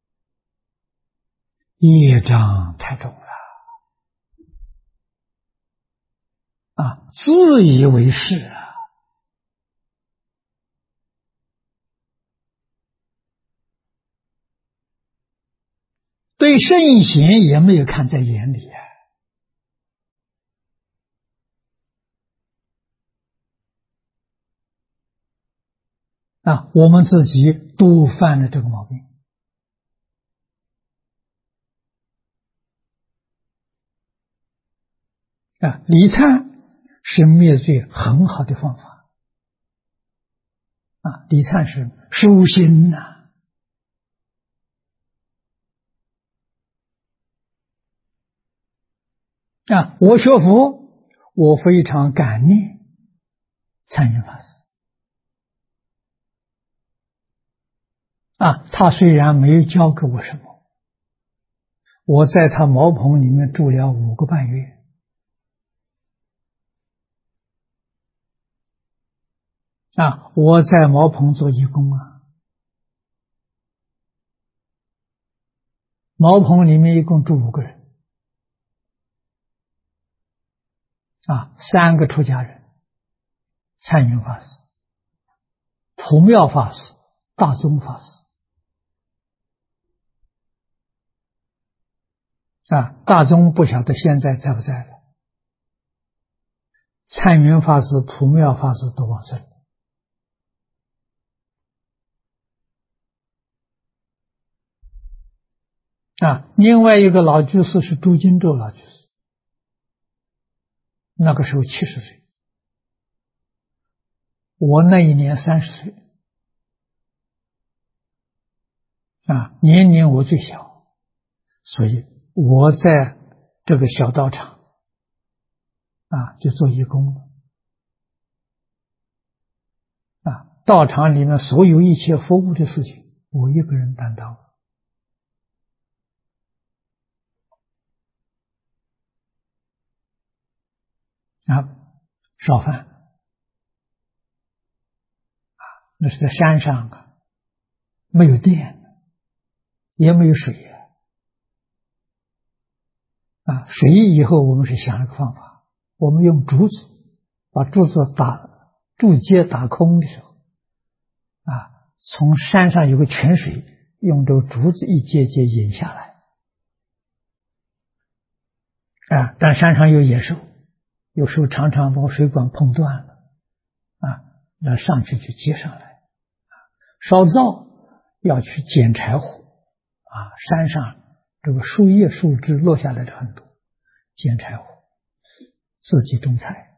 业障太重了自以为是对圣贤也没有看在眼里我们自己都犯了这个毛病离忏是灭罪很好的方法离忏是修心我学佛，我非常感念禅云法师他虽然没有教给我什么，我在他茅棚里面住了5个半月我在茅棚做义工茅棚里面一共住5个人3个出家人，禅云法师、普妙法师、大宗法师大宗不晓得现在在不在了，禅云法师、普妙法师都往生了另外一个老居士是朱金洲老居士，那个时候70岁，我那一年30岁年龄我最小所以我在这个小道场就做义工了。道场里面所有一切服务的事情，我一个人担当。烧饭那是在山上没有电，也没有水水以后我们是想了个方法，我们用竹子把竹节打空的时候从山上有个泉水，用这个竹子一节节引下来但山上有野兽，有时候常常把水管碰断了要上去就接上来。烧灶要去捡柴火山上这个树叶树枝落下来的很多，捡柴火，自己种菜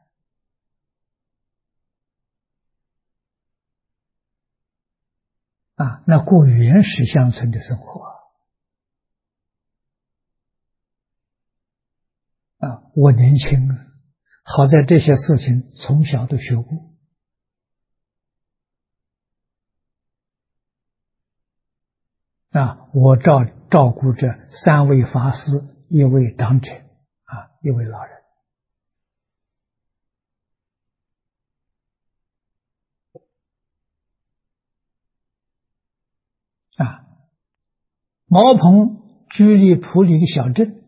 那过原始乡村的生活我年轻好在这些事情从小都学过我照顾着3位法师，1位长者1位老人茅棚距离埔里的小镇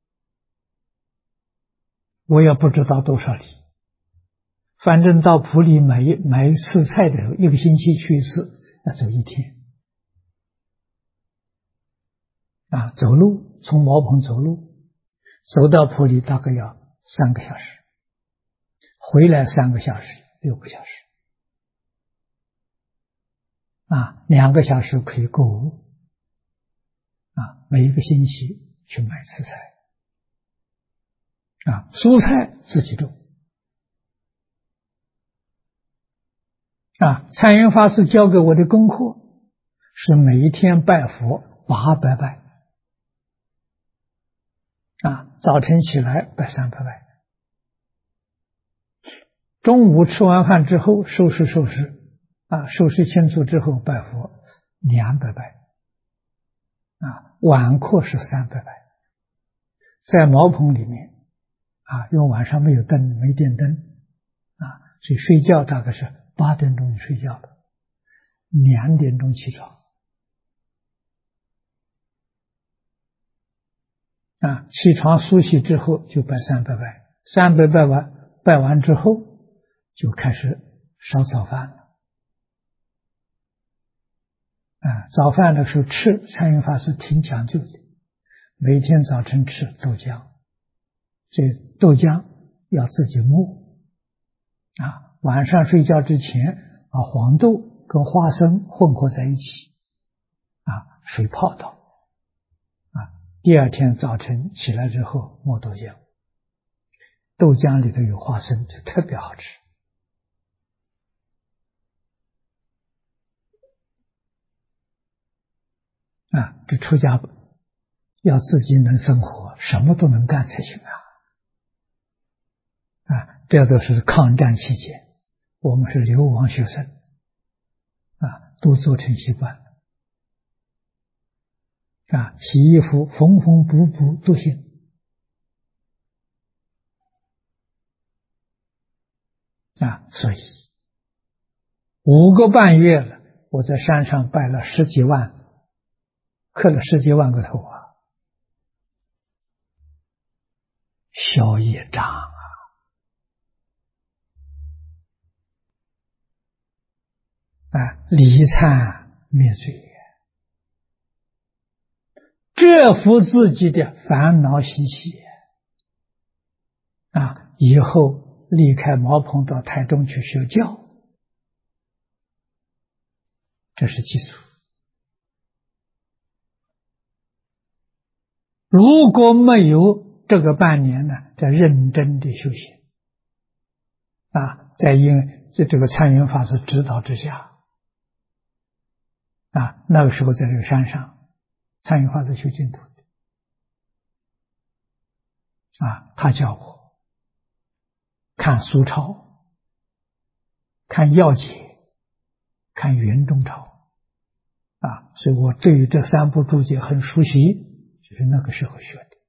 我也不知道多少里，反正到埔里买一次菜的时候，1个星期去一次，要走1天走路，从茅棚走路走到埔里大概要3个小时，回来3个小时，6个小时2个小时可以购物每1个星期去买次菜蔬菜自己种参云法师教给我的功课是每一天拜佛800拜早晨起来拜300拜，中午吃完饭之后收拾收拾清楚之后拜佛200拜晚课是300拜，在茅棚里面因为晚上没有灯，没电灯所以睡觉大概是8点钟就睡觉了，2点钟起床起床梳洗之后就拜300拜，300拜完之后就开始烧早饭了早饭的时候吃，参云法师挺讲究的，每天早晨吃豆浆，这豆浆要自己磨晚上睡觉之前把黄豆跟花生混合在一起水泡到第2天早晨起来之后磨豆浆，豆浆里头有花生就特别好吃这出家要自己能生活，什么都能干才行这都是抗战期间，我们是流亡学生都做成习惯了洗衣服缝缝补补都行所以5个半月了，我在山上拜了10几万，磕了10几万个头消业障离忏灭罪，折服自己的烦恼习气以后离开茅棚到台中去学教，这是基础。如果没有这个半年呢，在认真的修行在这个参云法师指导之下那个时候在这个山上，参云法师修净土的他叫我看苏钞，看要解，看圆中钞所以我对于这3部注解很熟悉，就是那个时候学的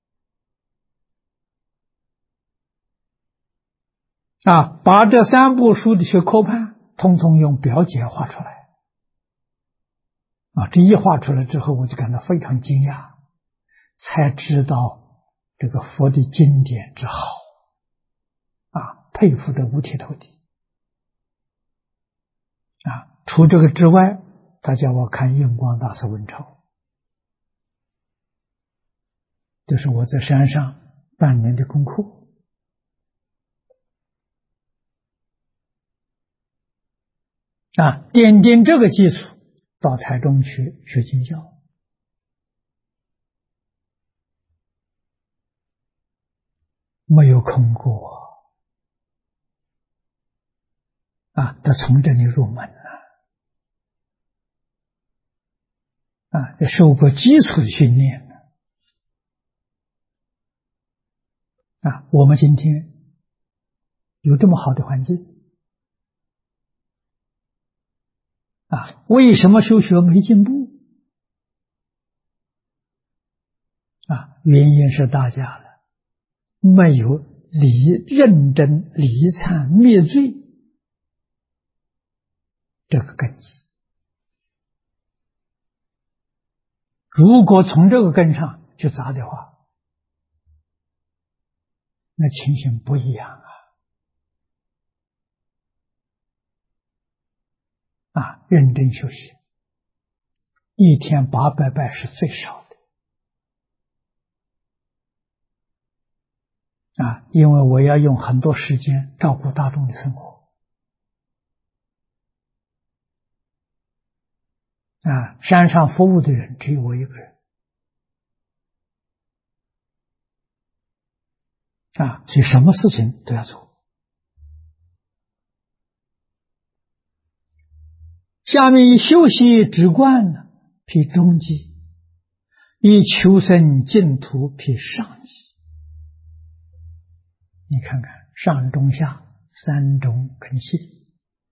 把这3部书的学科判通通用表解画出来这一画出来之后，我就感到非常惊讶，才知道这个佛的经典之好佩服得五体投地除这个之外，他叫我看印光大师文钞，这是我在山上半年的功课奠定这个基础，到台中去学经教没有空过得从这里入门也受过基础的训练我们今天有这么好的环境为什么修学没进步原因是大家了没有认真离忏灭罪这个根基，如果从这个根上去砸的话，那情形不一样认真修习，一天800拜是最少的因为我要用很多时间照顾大众的生活山上服务的人只有我一个人所以什么事情都要做。下面以修习止观呢，辟中极；以求生净土，辟上极。你看看上中下3种根系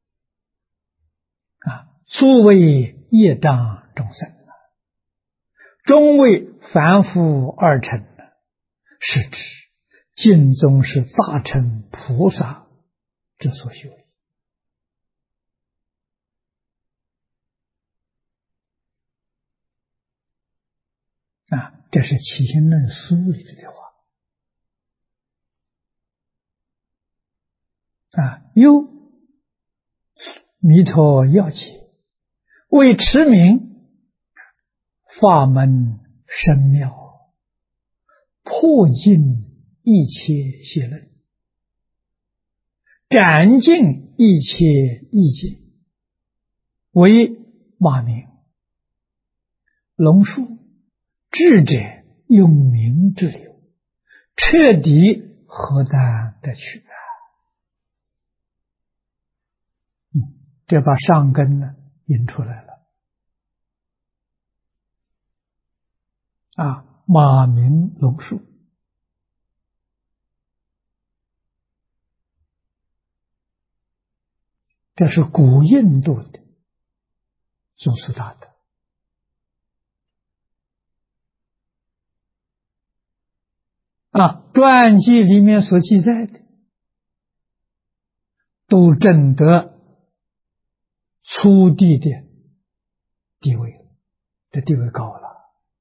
初为业障众生中为凡夫2乘是指净宗是大乘菩萨之所修为这是起心论书里头的话又弥陀要解，为持名法门深妙，破尽一切邪论，斩尽一切意见，为马名龙树，智者用名之流，彻底何但得取这把上根呢引出来了马名龙树这是古印度的祖师大德传记里面所记载的都证得初地的地位，这地位高了，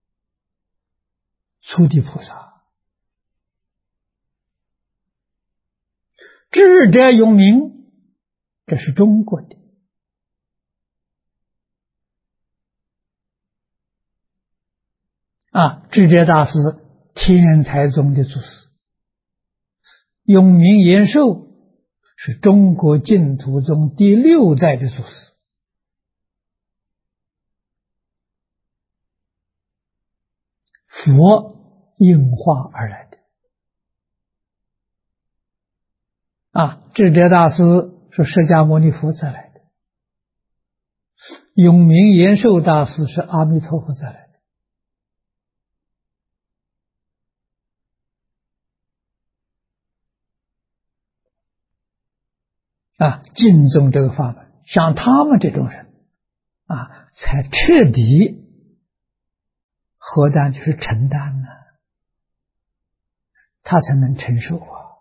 初地菩萨。智者永明，这是中国的智者大师天台宗的祖师，永明延寿是中国净土宗第6代的祖师。佛应化而来的智者大师是释迦牟尼佛再来的，永明延寿大师是阿弥陀佛再来的敬重这个法门，像他们这种人才彻底何担就是承担呢，他才能承受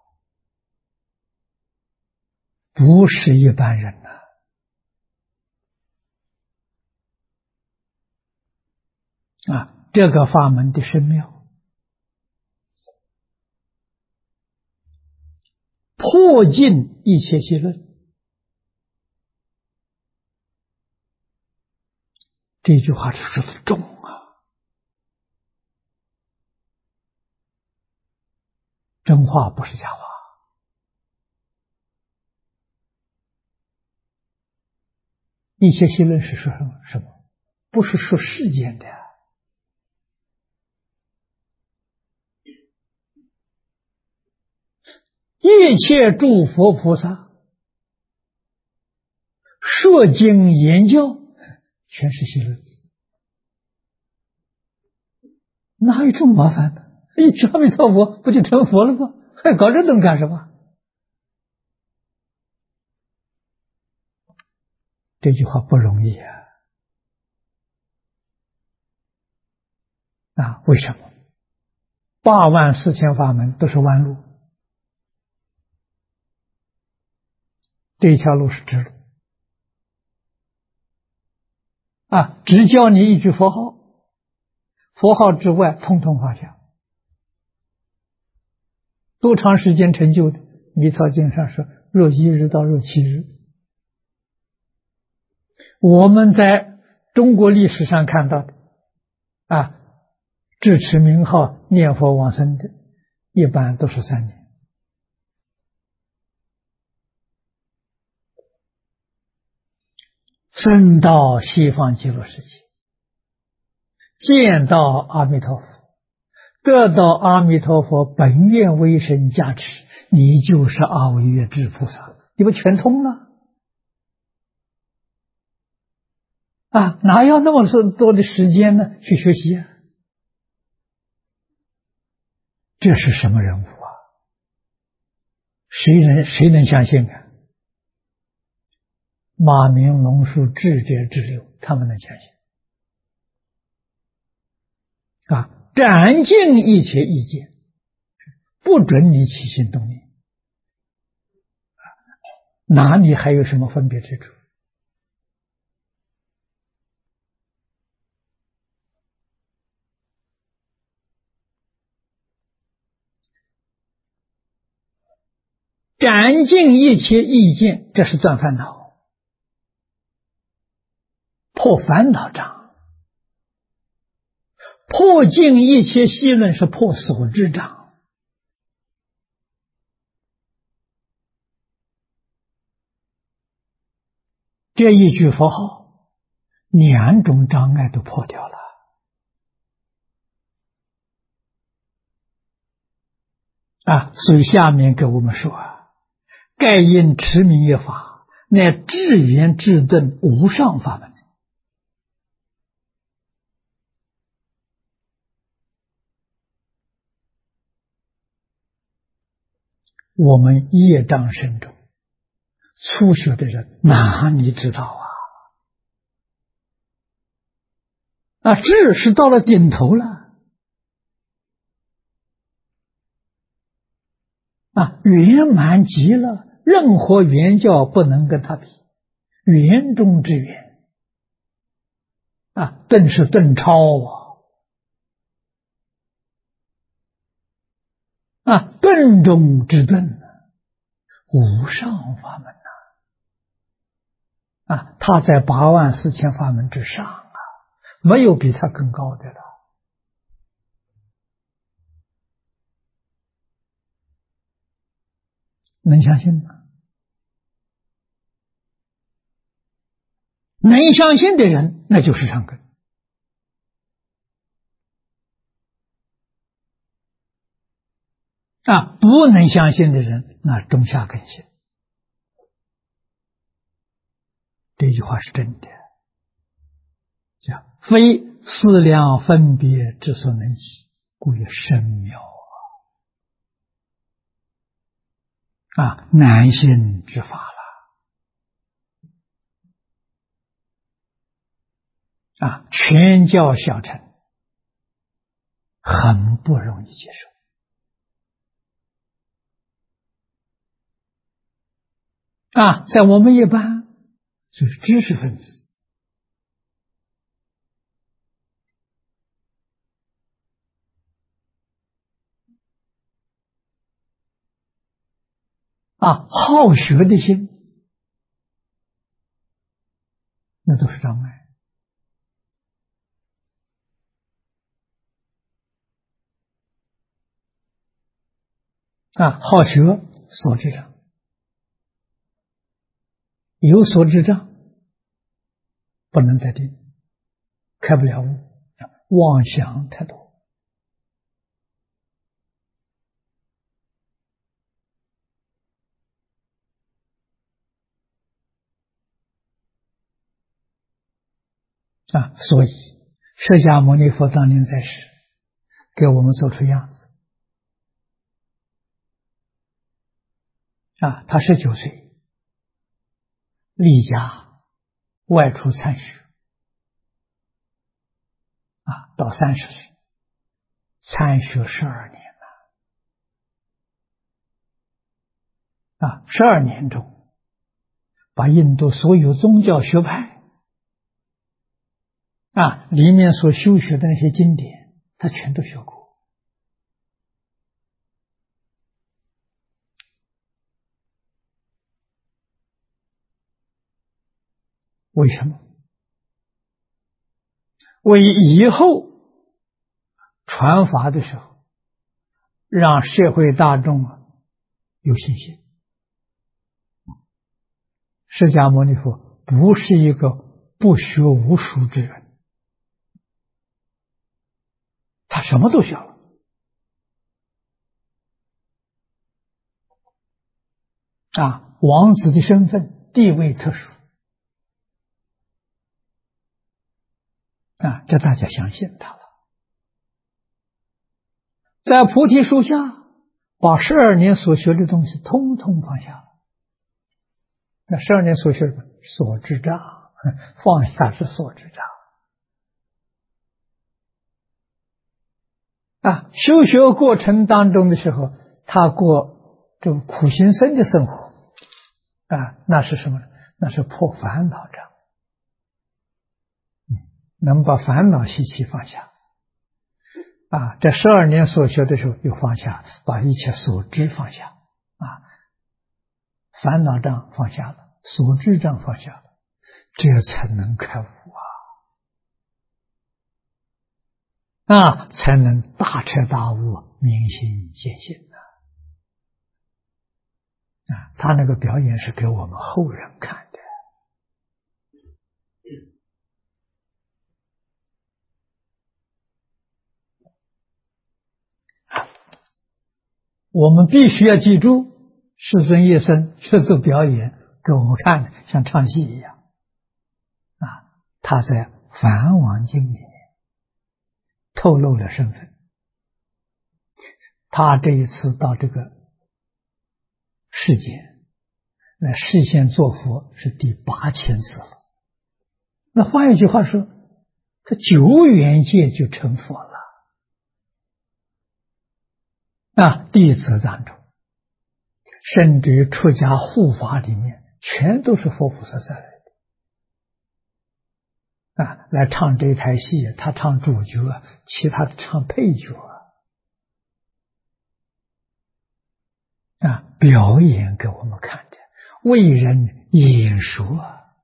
不是一般人这个法门的深妙，破尽一切习论，这句话是说的重真话不是假话。一切习论是说什么？不是说世间的一切诸佛菩萨说经言教，全是习论，哪有这么麻烦的？一句阿弥陀佛不就成佛了吗？还搞这东干什么？这句话不容易为什么？84000法门都是弯路，这一条路是直路只教你一句佛号，佛号之外通通放下。多长时间成就的？弥陀经上说，若1日到若7日。我们在中国历史上看到的智持名号念佛往生的，一般都是3年。生到西方极乐世界，见到阿弥陀佛，得到阿弥陀佛本愿威神加持，你就是阿惟越致菩萨，你不全通了哪要那么多的时间呢去学习这是什么人物谁能相信马明、龙树、智者之流，他们能相信斩尽一切意见，不准你起心动念哪里还有什么分别之处？斩尽一切意见，这是断烦恼，破烦恼障；破尽一切习论，是破所知障。这一句佛号，2种障碍都破掉了所以下面给我们说盖因持名一法，乃至圆至顿无上法门。我们业障深重，初学的人哪里知道智是到了顶头了圆满极了，任何圆教不能跟他比，圆中之圆顿是顿超顿中之顿无上法门他在84000法门之上没有比他更高的了。能相信吗？能相信的人，那就是上根不能相信的人，那中下根性。这句话是真的，叫非思量分别之所能及，故曰深妙难信之法了全教小乘很不容易接受在我们一般就是知识分子好学的心，那都是障碍好学所知障，有所知障不能得定，开不了悟，妄想太多所以释迦牟尼佛当年在世，给我们做出样子他19岁离家外出参学到30岁参学12年12年中把印度所有宗教学派里面所修学的那些经典他全都学过。为什么？为以后传法的时候让社会大众有信心。释迦牟尼佛不是一个不学无术之人，他什么都学了王子的身份地位特殊这大家相信他了。在菩提树下把12年所学的东西通通放下了。那12年所学的所知障，放下是所知障修学过程当中的时候，他过这个苦行僧的生活那是什么呢？那是破烦恼障，能把烦恼习气放下这12年所学的时候又放下，把一切所知放下烦恼障放下了，所知障放下了，这才能开悟才能大彻大悟，明心见性他那个表演是给我们后人看的我们必须要记住，世尊一生去做表演给我们看的，像唱戏一样他在梵王经里面透露了身份。他这一次到这个世间那示现作佛是第8000次了。那换一句话说，他9元界就成佛了弟子当中甚至于出家护法里面全都是佛菩萨再来的来唱这一台戏，他唱主角，其他的唱配角表演给我们看的，为人演说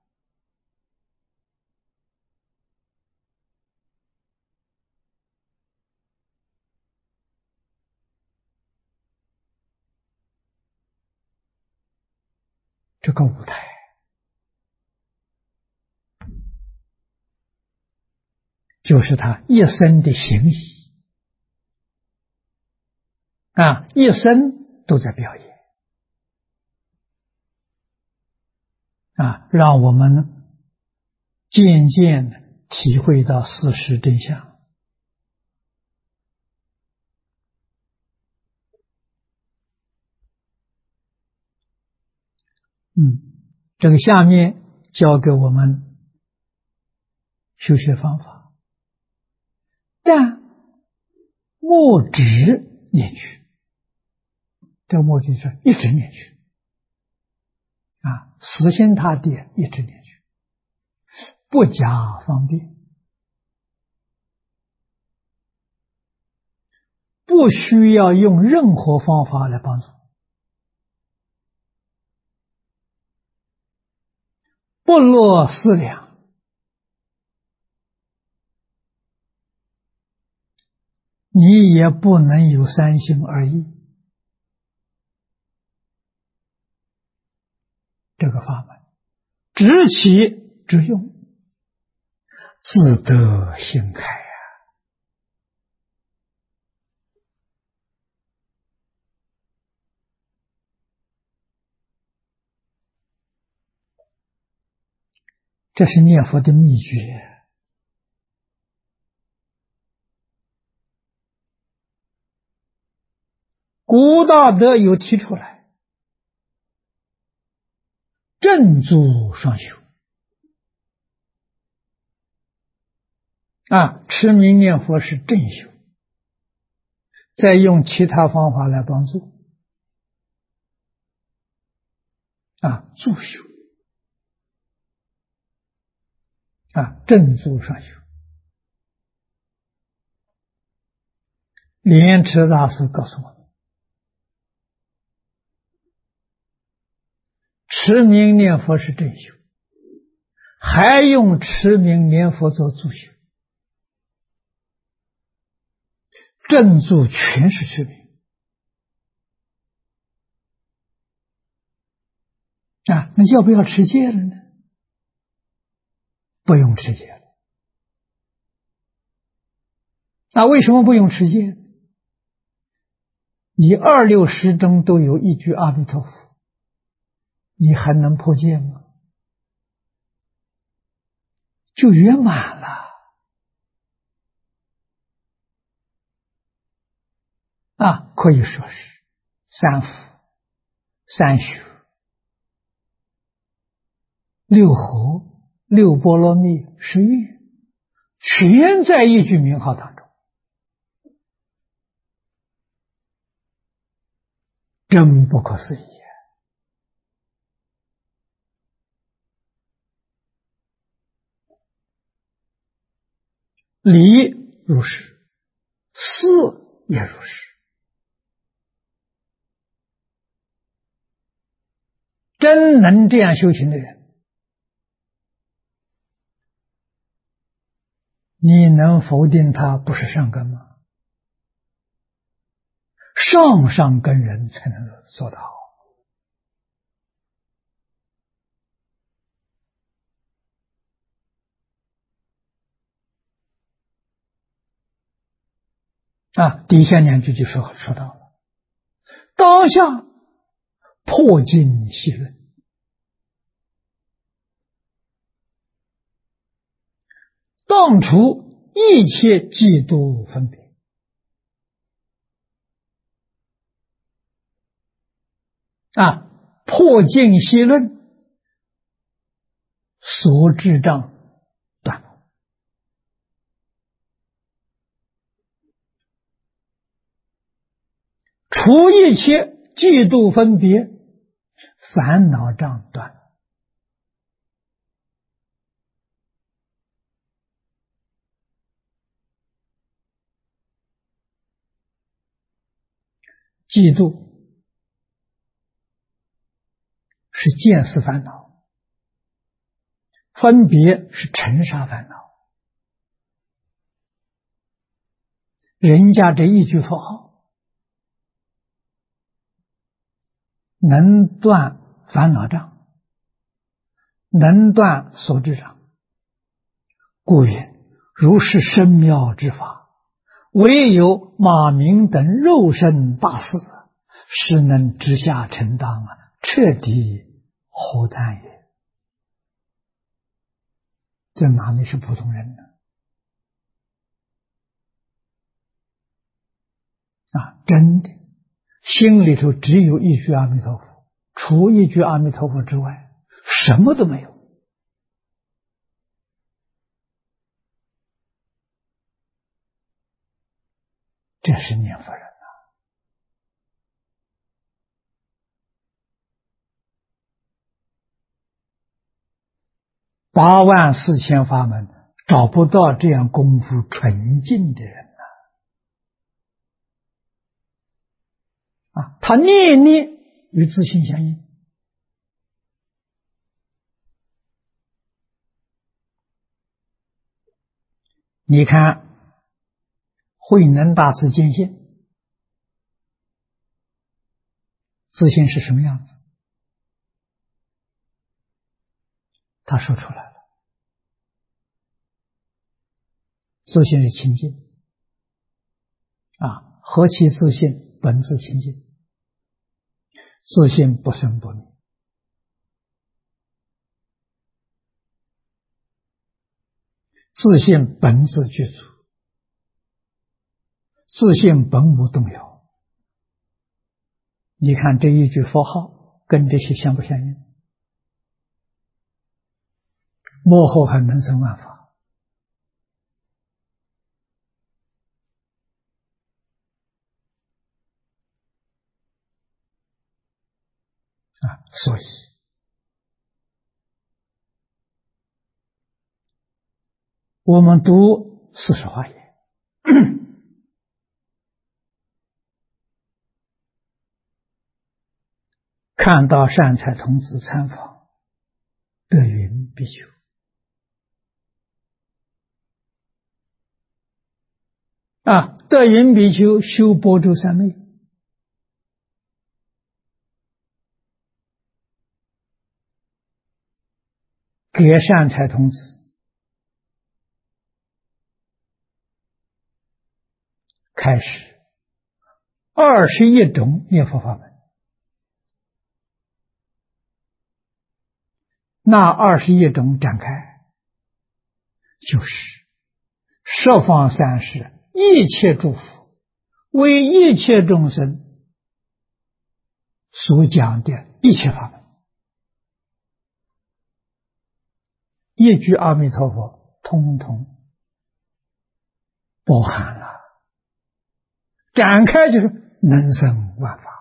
这个舞台就是他一生的行仪一生都在表演让我们渐渐的体会到事实真相。这个下面教给我们修学方法，但莫只念去，这个目的是一直念去啊，死心塌地一直念去，不假方便，不需要用任何方法来帮助，不落思量，你也不能有三心二意。这个法门知其之用，自得心开啊！这是念佛的秘诀。古大德有提出来，正足双修啊，持名念佛是正修，再用其他方法来帮助啊，助修啊，正足双修。莲池大师告诉我们，持名念佛是正修，还用持名念佛做助修，正助全是持名啊，那要不要持戒了呢？不用持戒了。那为什么不用持戒？你26时中都有一句阿弥陀佛，你还能破戒吗？就圆满了啊，可以说是三福、三学、六合、六波罗蜜、十愿，全在一句名号当中，真不可思议。理如是，事也如是。真能这样修行的人，你能否定他不是善根吗？上根人才能做到啊！底下两句就说到了，当下破尽细论，当除一切嫉妒分别啊！破尽细论，所智障断了，除一切嫉妒分别，烦恼障断了。嫉妒是见思烦恼，分别是尘沙烦恼。人家这一句佛号能断烦恼障，能断所知障，故云如是深妙之法，唯有马明等肉身大士，是能直下承当啊，彻底何谈也？这哪里是普通人呢？啊，真的，心里头只有一句阿弥陀佛，除一句阿弥陀佛之外，什么都没有。 这是念佛人。84000法门找不到这样功夫纯净的人他念念与自性相应。你看慧能大师见性，自性是什么样子？他说出来了，自性是清净何其自性？本自清净，自性不生不灭，自性本自具足，自性本无动摇。你看这一句佛号跟这些相不相应？幕后还能生万法所以我们读四十华严看到善财童子参访德云比丘，德云比丘修般舟三昧，给善财童子开始21种念佛法门。那21种展开，就是十方三世一切诸佛为一切众生所讲的一切法门，一句阿弥陀佛通通包含了，展开就是能生万法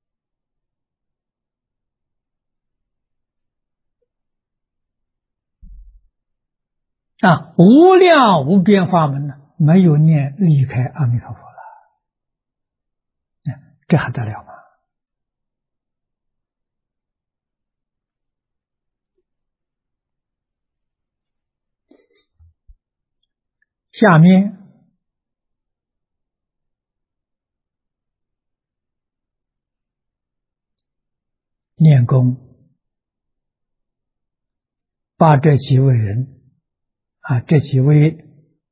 无量无边法门呢，没有念离开阿弥陀佛了，这还得了吗？下面念功，把这几位人这几位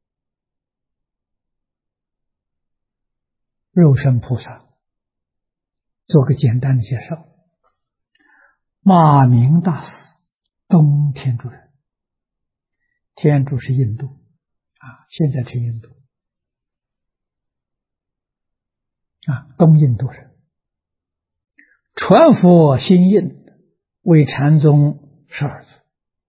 肉身菩萨做个简单的介绍。马明大师，东天竺人，天竺是印度现在是印度东印度人，传佛心印，为禅宗12祖。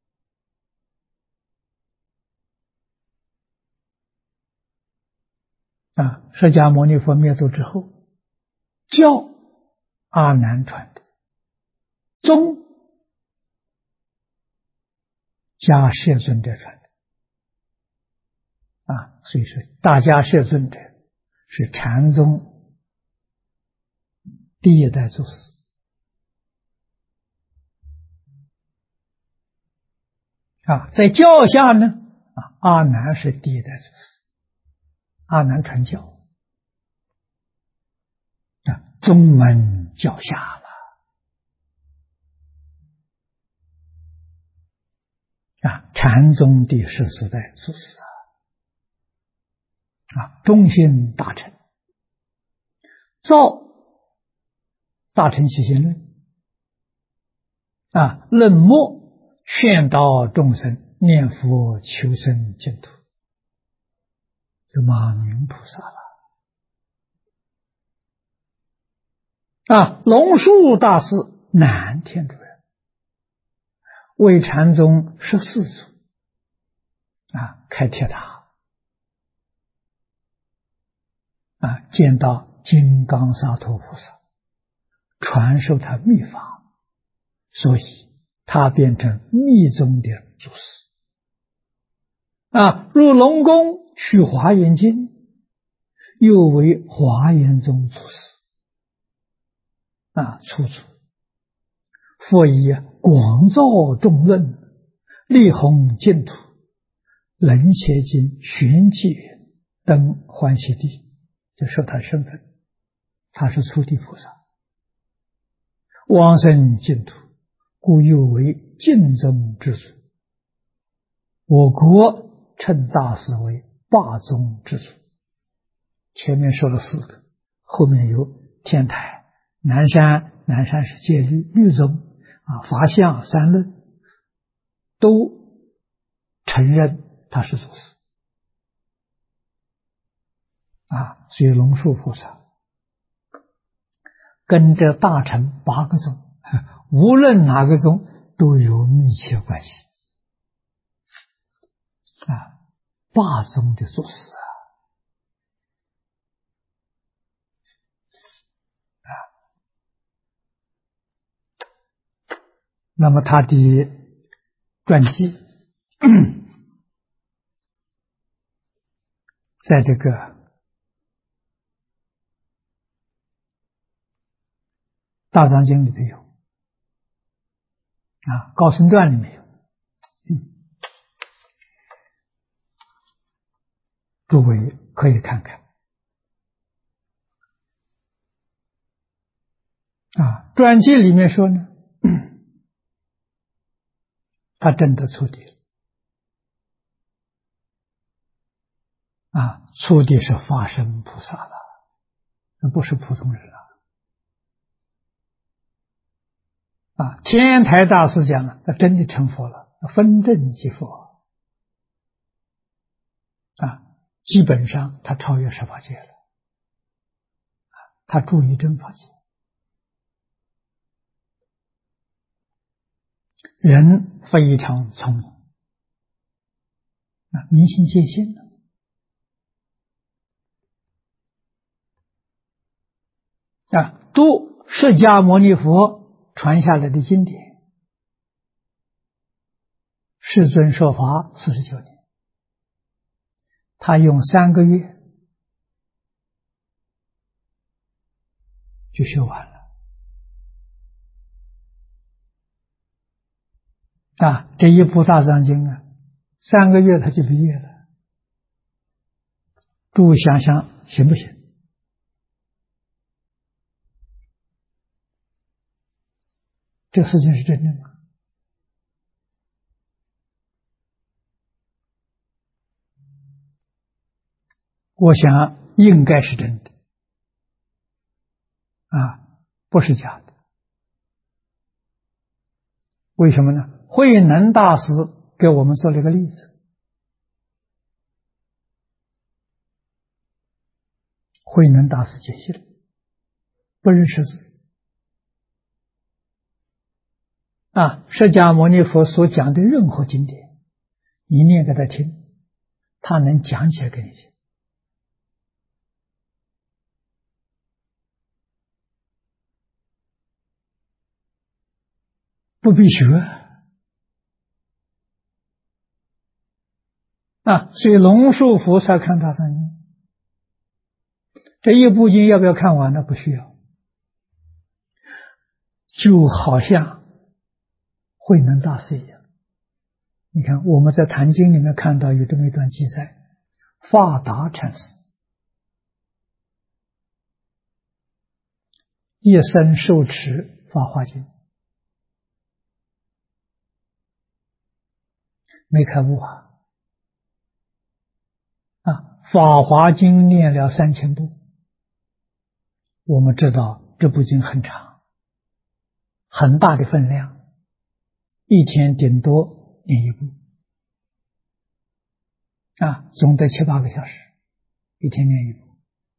释迦牟尼佛灭度之后，教阿难传的，宗迦摄尊者传的所以说大迦摄尊者是禅宗第一代祖师在教下呢阿难是第一代祖师，阿难传教宗门教下了禅宗第14代祖师中心大乘，造大乘起信论论末劝导众生念佛求生净土，就马明菩萨了龙树大师，南天竺人，为禅宗14祖开铁塔见到金刚萨埵菩萨，传授他密法，所以他变成密宗的祖师。入龙宫取华严经，又为华严宗祖师。出处佛以广造众论，力弘净土，能协经玄机云登欢喜地，就说他身份，他是初地菩萨，往生净土，故又为净宗之祖。我国称大师为霸宗之祖。前面说了4个，后面有天台、南山，南山是戒律宗法相、三论，都承认他是祖师。所以龙树菩萨跟着大乘8个宗，无论哪个宗都有密切关系。霸宗的祖师那么他的传记在这个大藏经里头有，高僧传里面有，诸位可以看看。传记里面说呢，他真的初地了。初地是法身菩萨了，那不是普通人了。天台大师讲了，他真的成佛了，分正即佛。基本上他超越十法界了，他住于真法界。人非常聪明，明心见性了。读释迦牟尼佛传下来的经典，世尊说法49年，他用3个月就学完了。这一部大藏经3个月他就毕业了。诸位想想行不行？这事情是真的吗？我想应该是真的，不是假的。为什么呢？慧能大师给我们做了一个例子。慧能大师解析了，不认识字。释迦牟尼佛所讲的任何经典，你念给他听，他能讲解给你听。不必学所以龙树菩萨看大藏经，这一部经要不要看完呢？不需要。就好像慧能大师一样，你看我们在坛经里面看到有这么一段记载，法达禅师一生受持法华经，没开悟法华经念了3000部。我们知道这部经很长，很大的分量，一天顶多念一部总得7、8个小时，一天念一部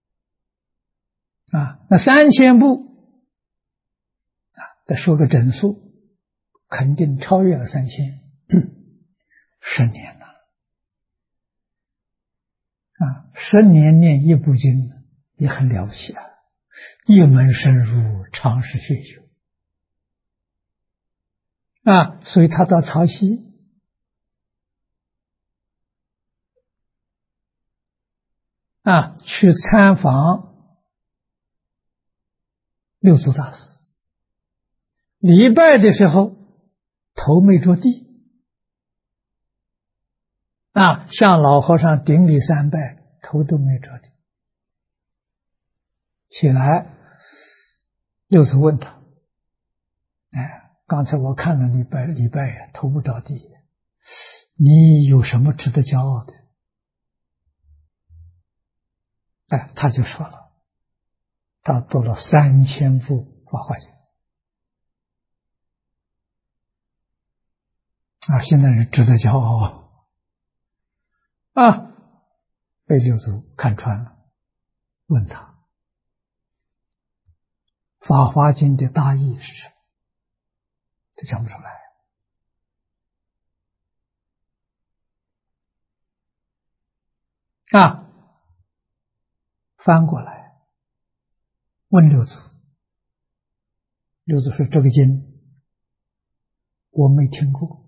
那3000部再说个整数，肯定超越了3000，10年了10年念一部经， 也很了不起啊！一门深入，常识学修啊，所以他到曹溪啊去参访六祖大师，礼拜的时候头没着地啊，向老和尚顶礼3拜，头都没着地。起来，六祖问他：“哎，刚才我看了礼拜呀，头不着地，你有什么值得骄傲的？”哎，他就说了，他读了3000部《法华经》啊，现在人值得骄傲啊！被六祖看穿了，问他《法华经》的大意是什么？他讲不出来啊！翻过来问六祖，六祖说：“这个经我没听过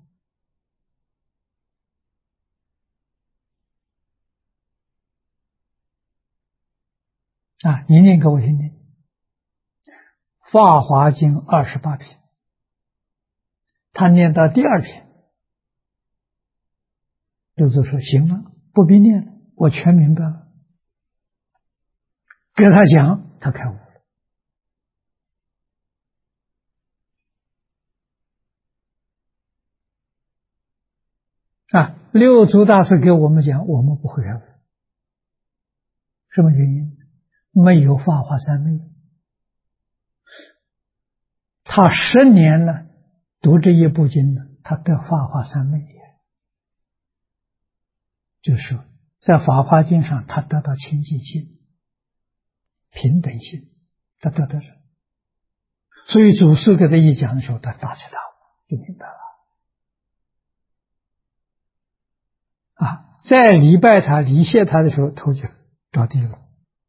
啊，你念给我听听。”《法华经》28篇，他念到第2篇，六祖说：“行了，不必念了，我全明白了。”给他讲，他开悟了啊！六祖大师给我们讲，我们不会开悟，什么原因？没有法华三昧。他10年了，读这一部经呢，他得法华三昧，就是说在法华经上，他得到清净心、平等心，他得到这。所以祖师给他一讲的时候，他大彻大悟，就明白了啊！在礼拜他、礼谢他的时候，头就着地了。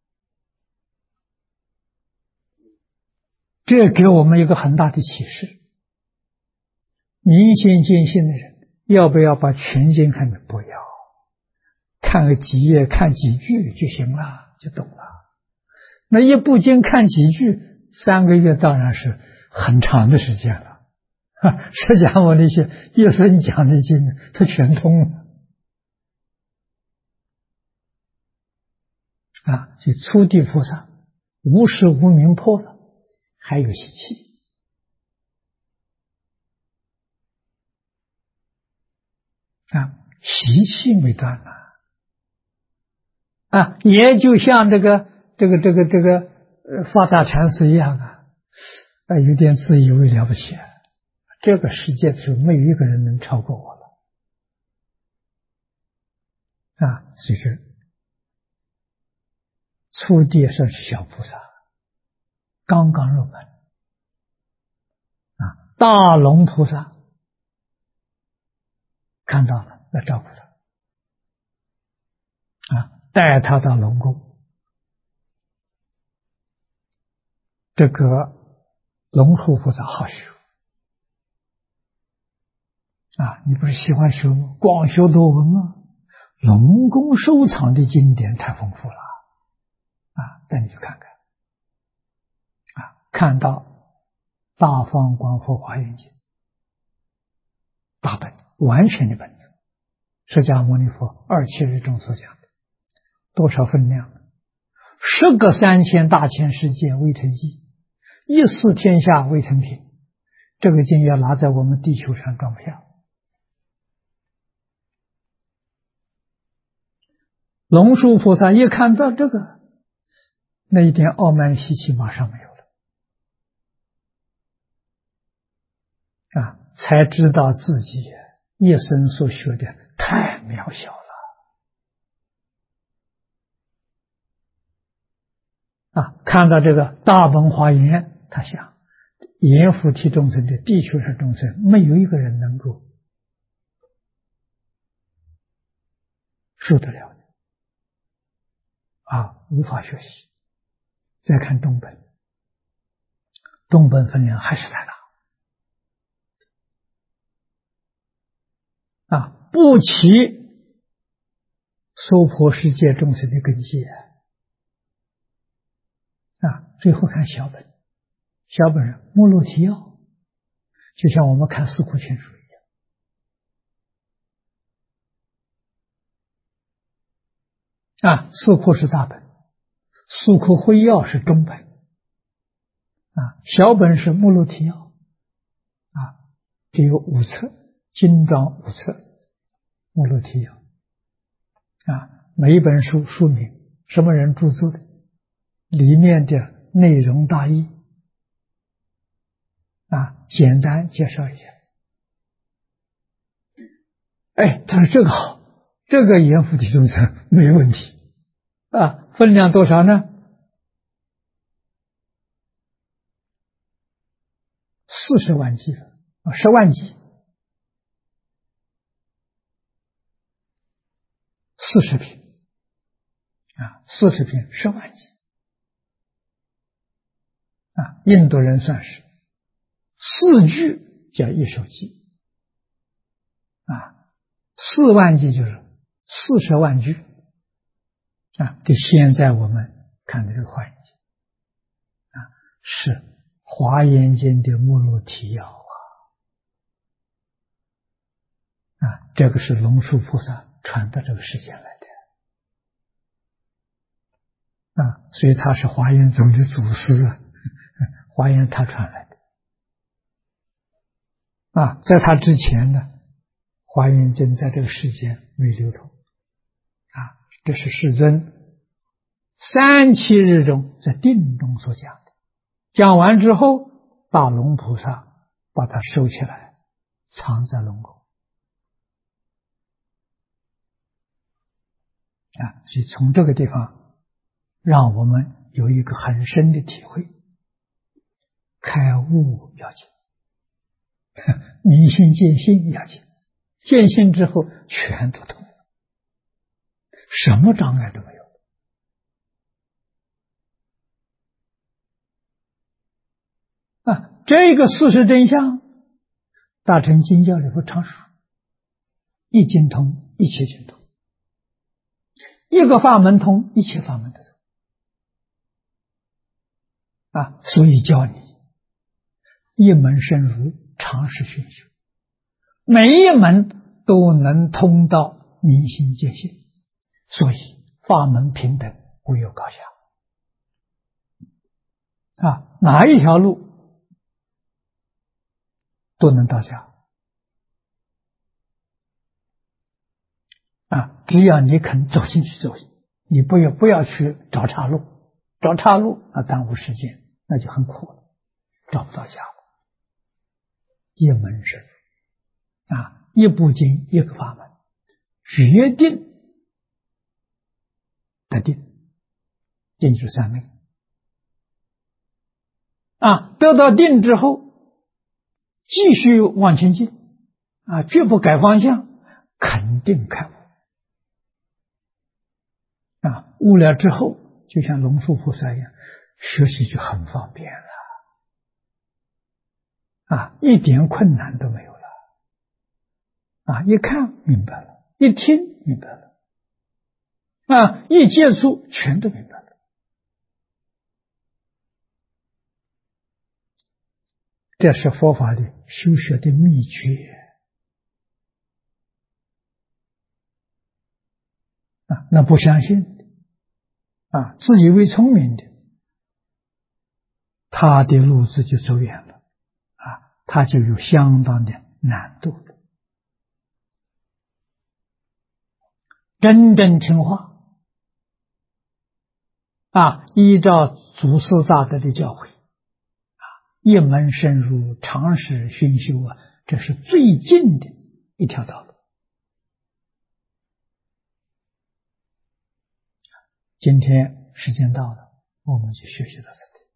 这给我们一个很大的启示：明心见性的人，要不要把全经看的？不要，看个几页，看几句就行了，就懂了。那一部经看几句，3个月当然是很长的时间了。释迦牟尼佛一生讲的经，他全通了啊！就初地菩萨无始无明破了，还有习气啊，习气没断了啊，也就像这个发大禅师一样啊，有点自以为了不起，这个世界上没有一个人能超过我了啊！所以说，初地算是小菩萨，刚刚入门啊，大龙菩萨看到了，要照顾他啊，带他到龙宫。这个龙树菩萨好修啊，你不是喜欢修吗？广修多闻吗？龙宫收藏的经典太丰富了啊！带你去看看啊，看到《大方广佛华严经》大本完全的本子，释迦牟尼佛27日中所讲的多少分量？10个3000大千世界未成记，一四天下未成品。这个经要拿在我们地球上装不下。龙树菩萨一看到这个，那一点傲慢习气马上没有了啊，才知道自己一生所学的太渺小了啊！看到这个大本华严，他想阎浮提众生的地球上众生，没有一个人能够受得了的啊，无法学习再看中本，中本分量还是太大啊，不起娑婆世界众生的根基啊。最后看小本，小本人目录提要，就像我们看四库全书一样啊。四库是大本，四库会要是中本啊，小本是目录提要啊，只有5册，精装5册，目录提要啊。每一本书书名，什么人著作的，里面的内容大意啊，简单介绍一下。哎，他说这个好，这个严复体中册没问题啊。分量多少呢？40万计了啊，10万计，40品啊，40品10万计啊。印度人算是4句叫一首偈啊，4万句就是40万句啊。这现在我们看的这个华严经啊，是华严经的目录提要啊，这个是龙树菩萨传到这个世间来的啊，所以他是华严宗的祖师啊，华严他传来的啊。在他之前呢，华严经在这个世间没流通啊。这是世尊37日中在定中所讲的，讲完之后，大龙菩萨把它收起来，藏在龙宫啊。所以从这个地方，让我们有一个很深的体会：开悟要紧，明心见性要紧，见性之后全都通了，什么障碍都没有啊。这个事实真相，大乘经教里头常说，一经通，一切经通，一个法门通，一切法门都通啊。所以教你一门深入，常识熏修，每一门都能通到明心见性，所以法门平等，无有高下啊。哪一条路都能到家啊，只要你肯走进去走，你不要去找岔路，找岔路啊耽误时间，那就很苦了，找不到家了。一门深入啊，一部经一个法门，决定得定，定就是三昧啊。得到定之后，继续往前进啊，绝不改方向，肯定开悟啊。悟了之后，就像龙树菩萨一样，学习就很方便了啊，一点困难都没有了啊。一看明白了，一听明白了啊，一接触全都明白了。这是佛法的修学的秘诀啊。那不相信的啊，自以为聪明的，他的路子就走远了啊，他就有相当的难度了。真正听话啊，依照祖师大德的教诲啊，一门深入，常识熏修啊，这是最近的一条道路。今天时间到了，我们就学习到这里。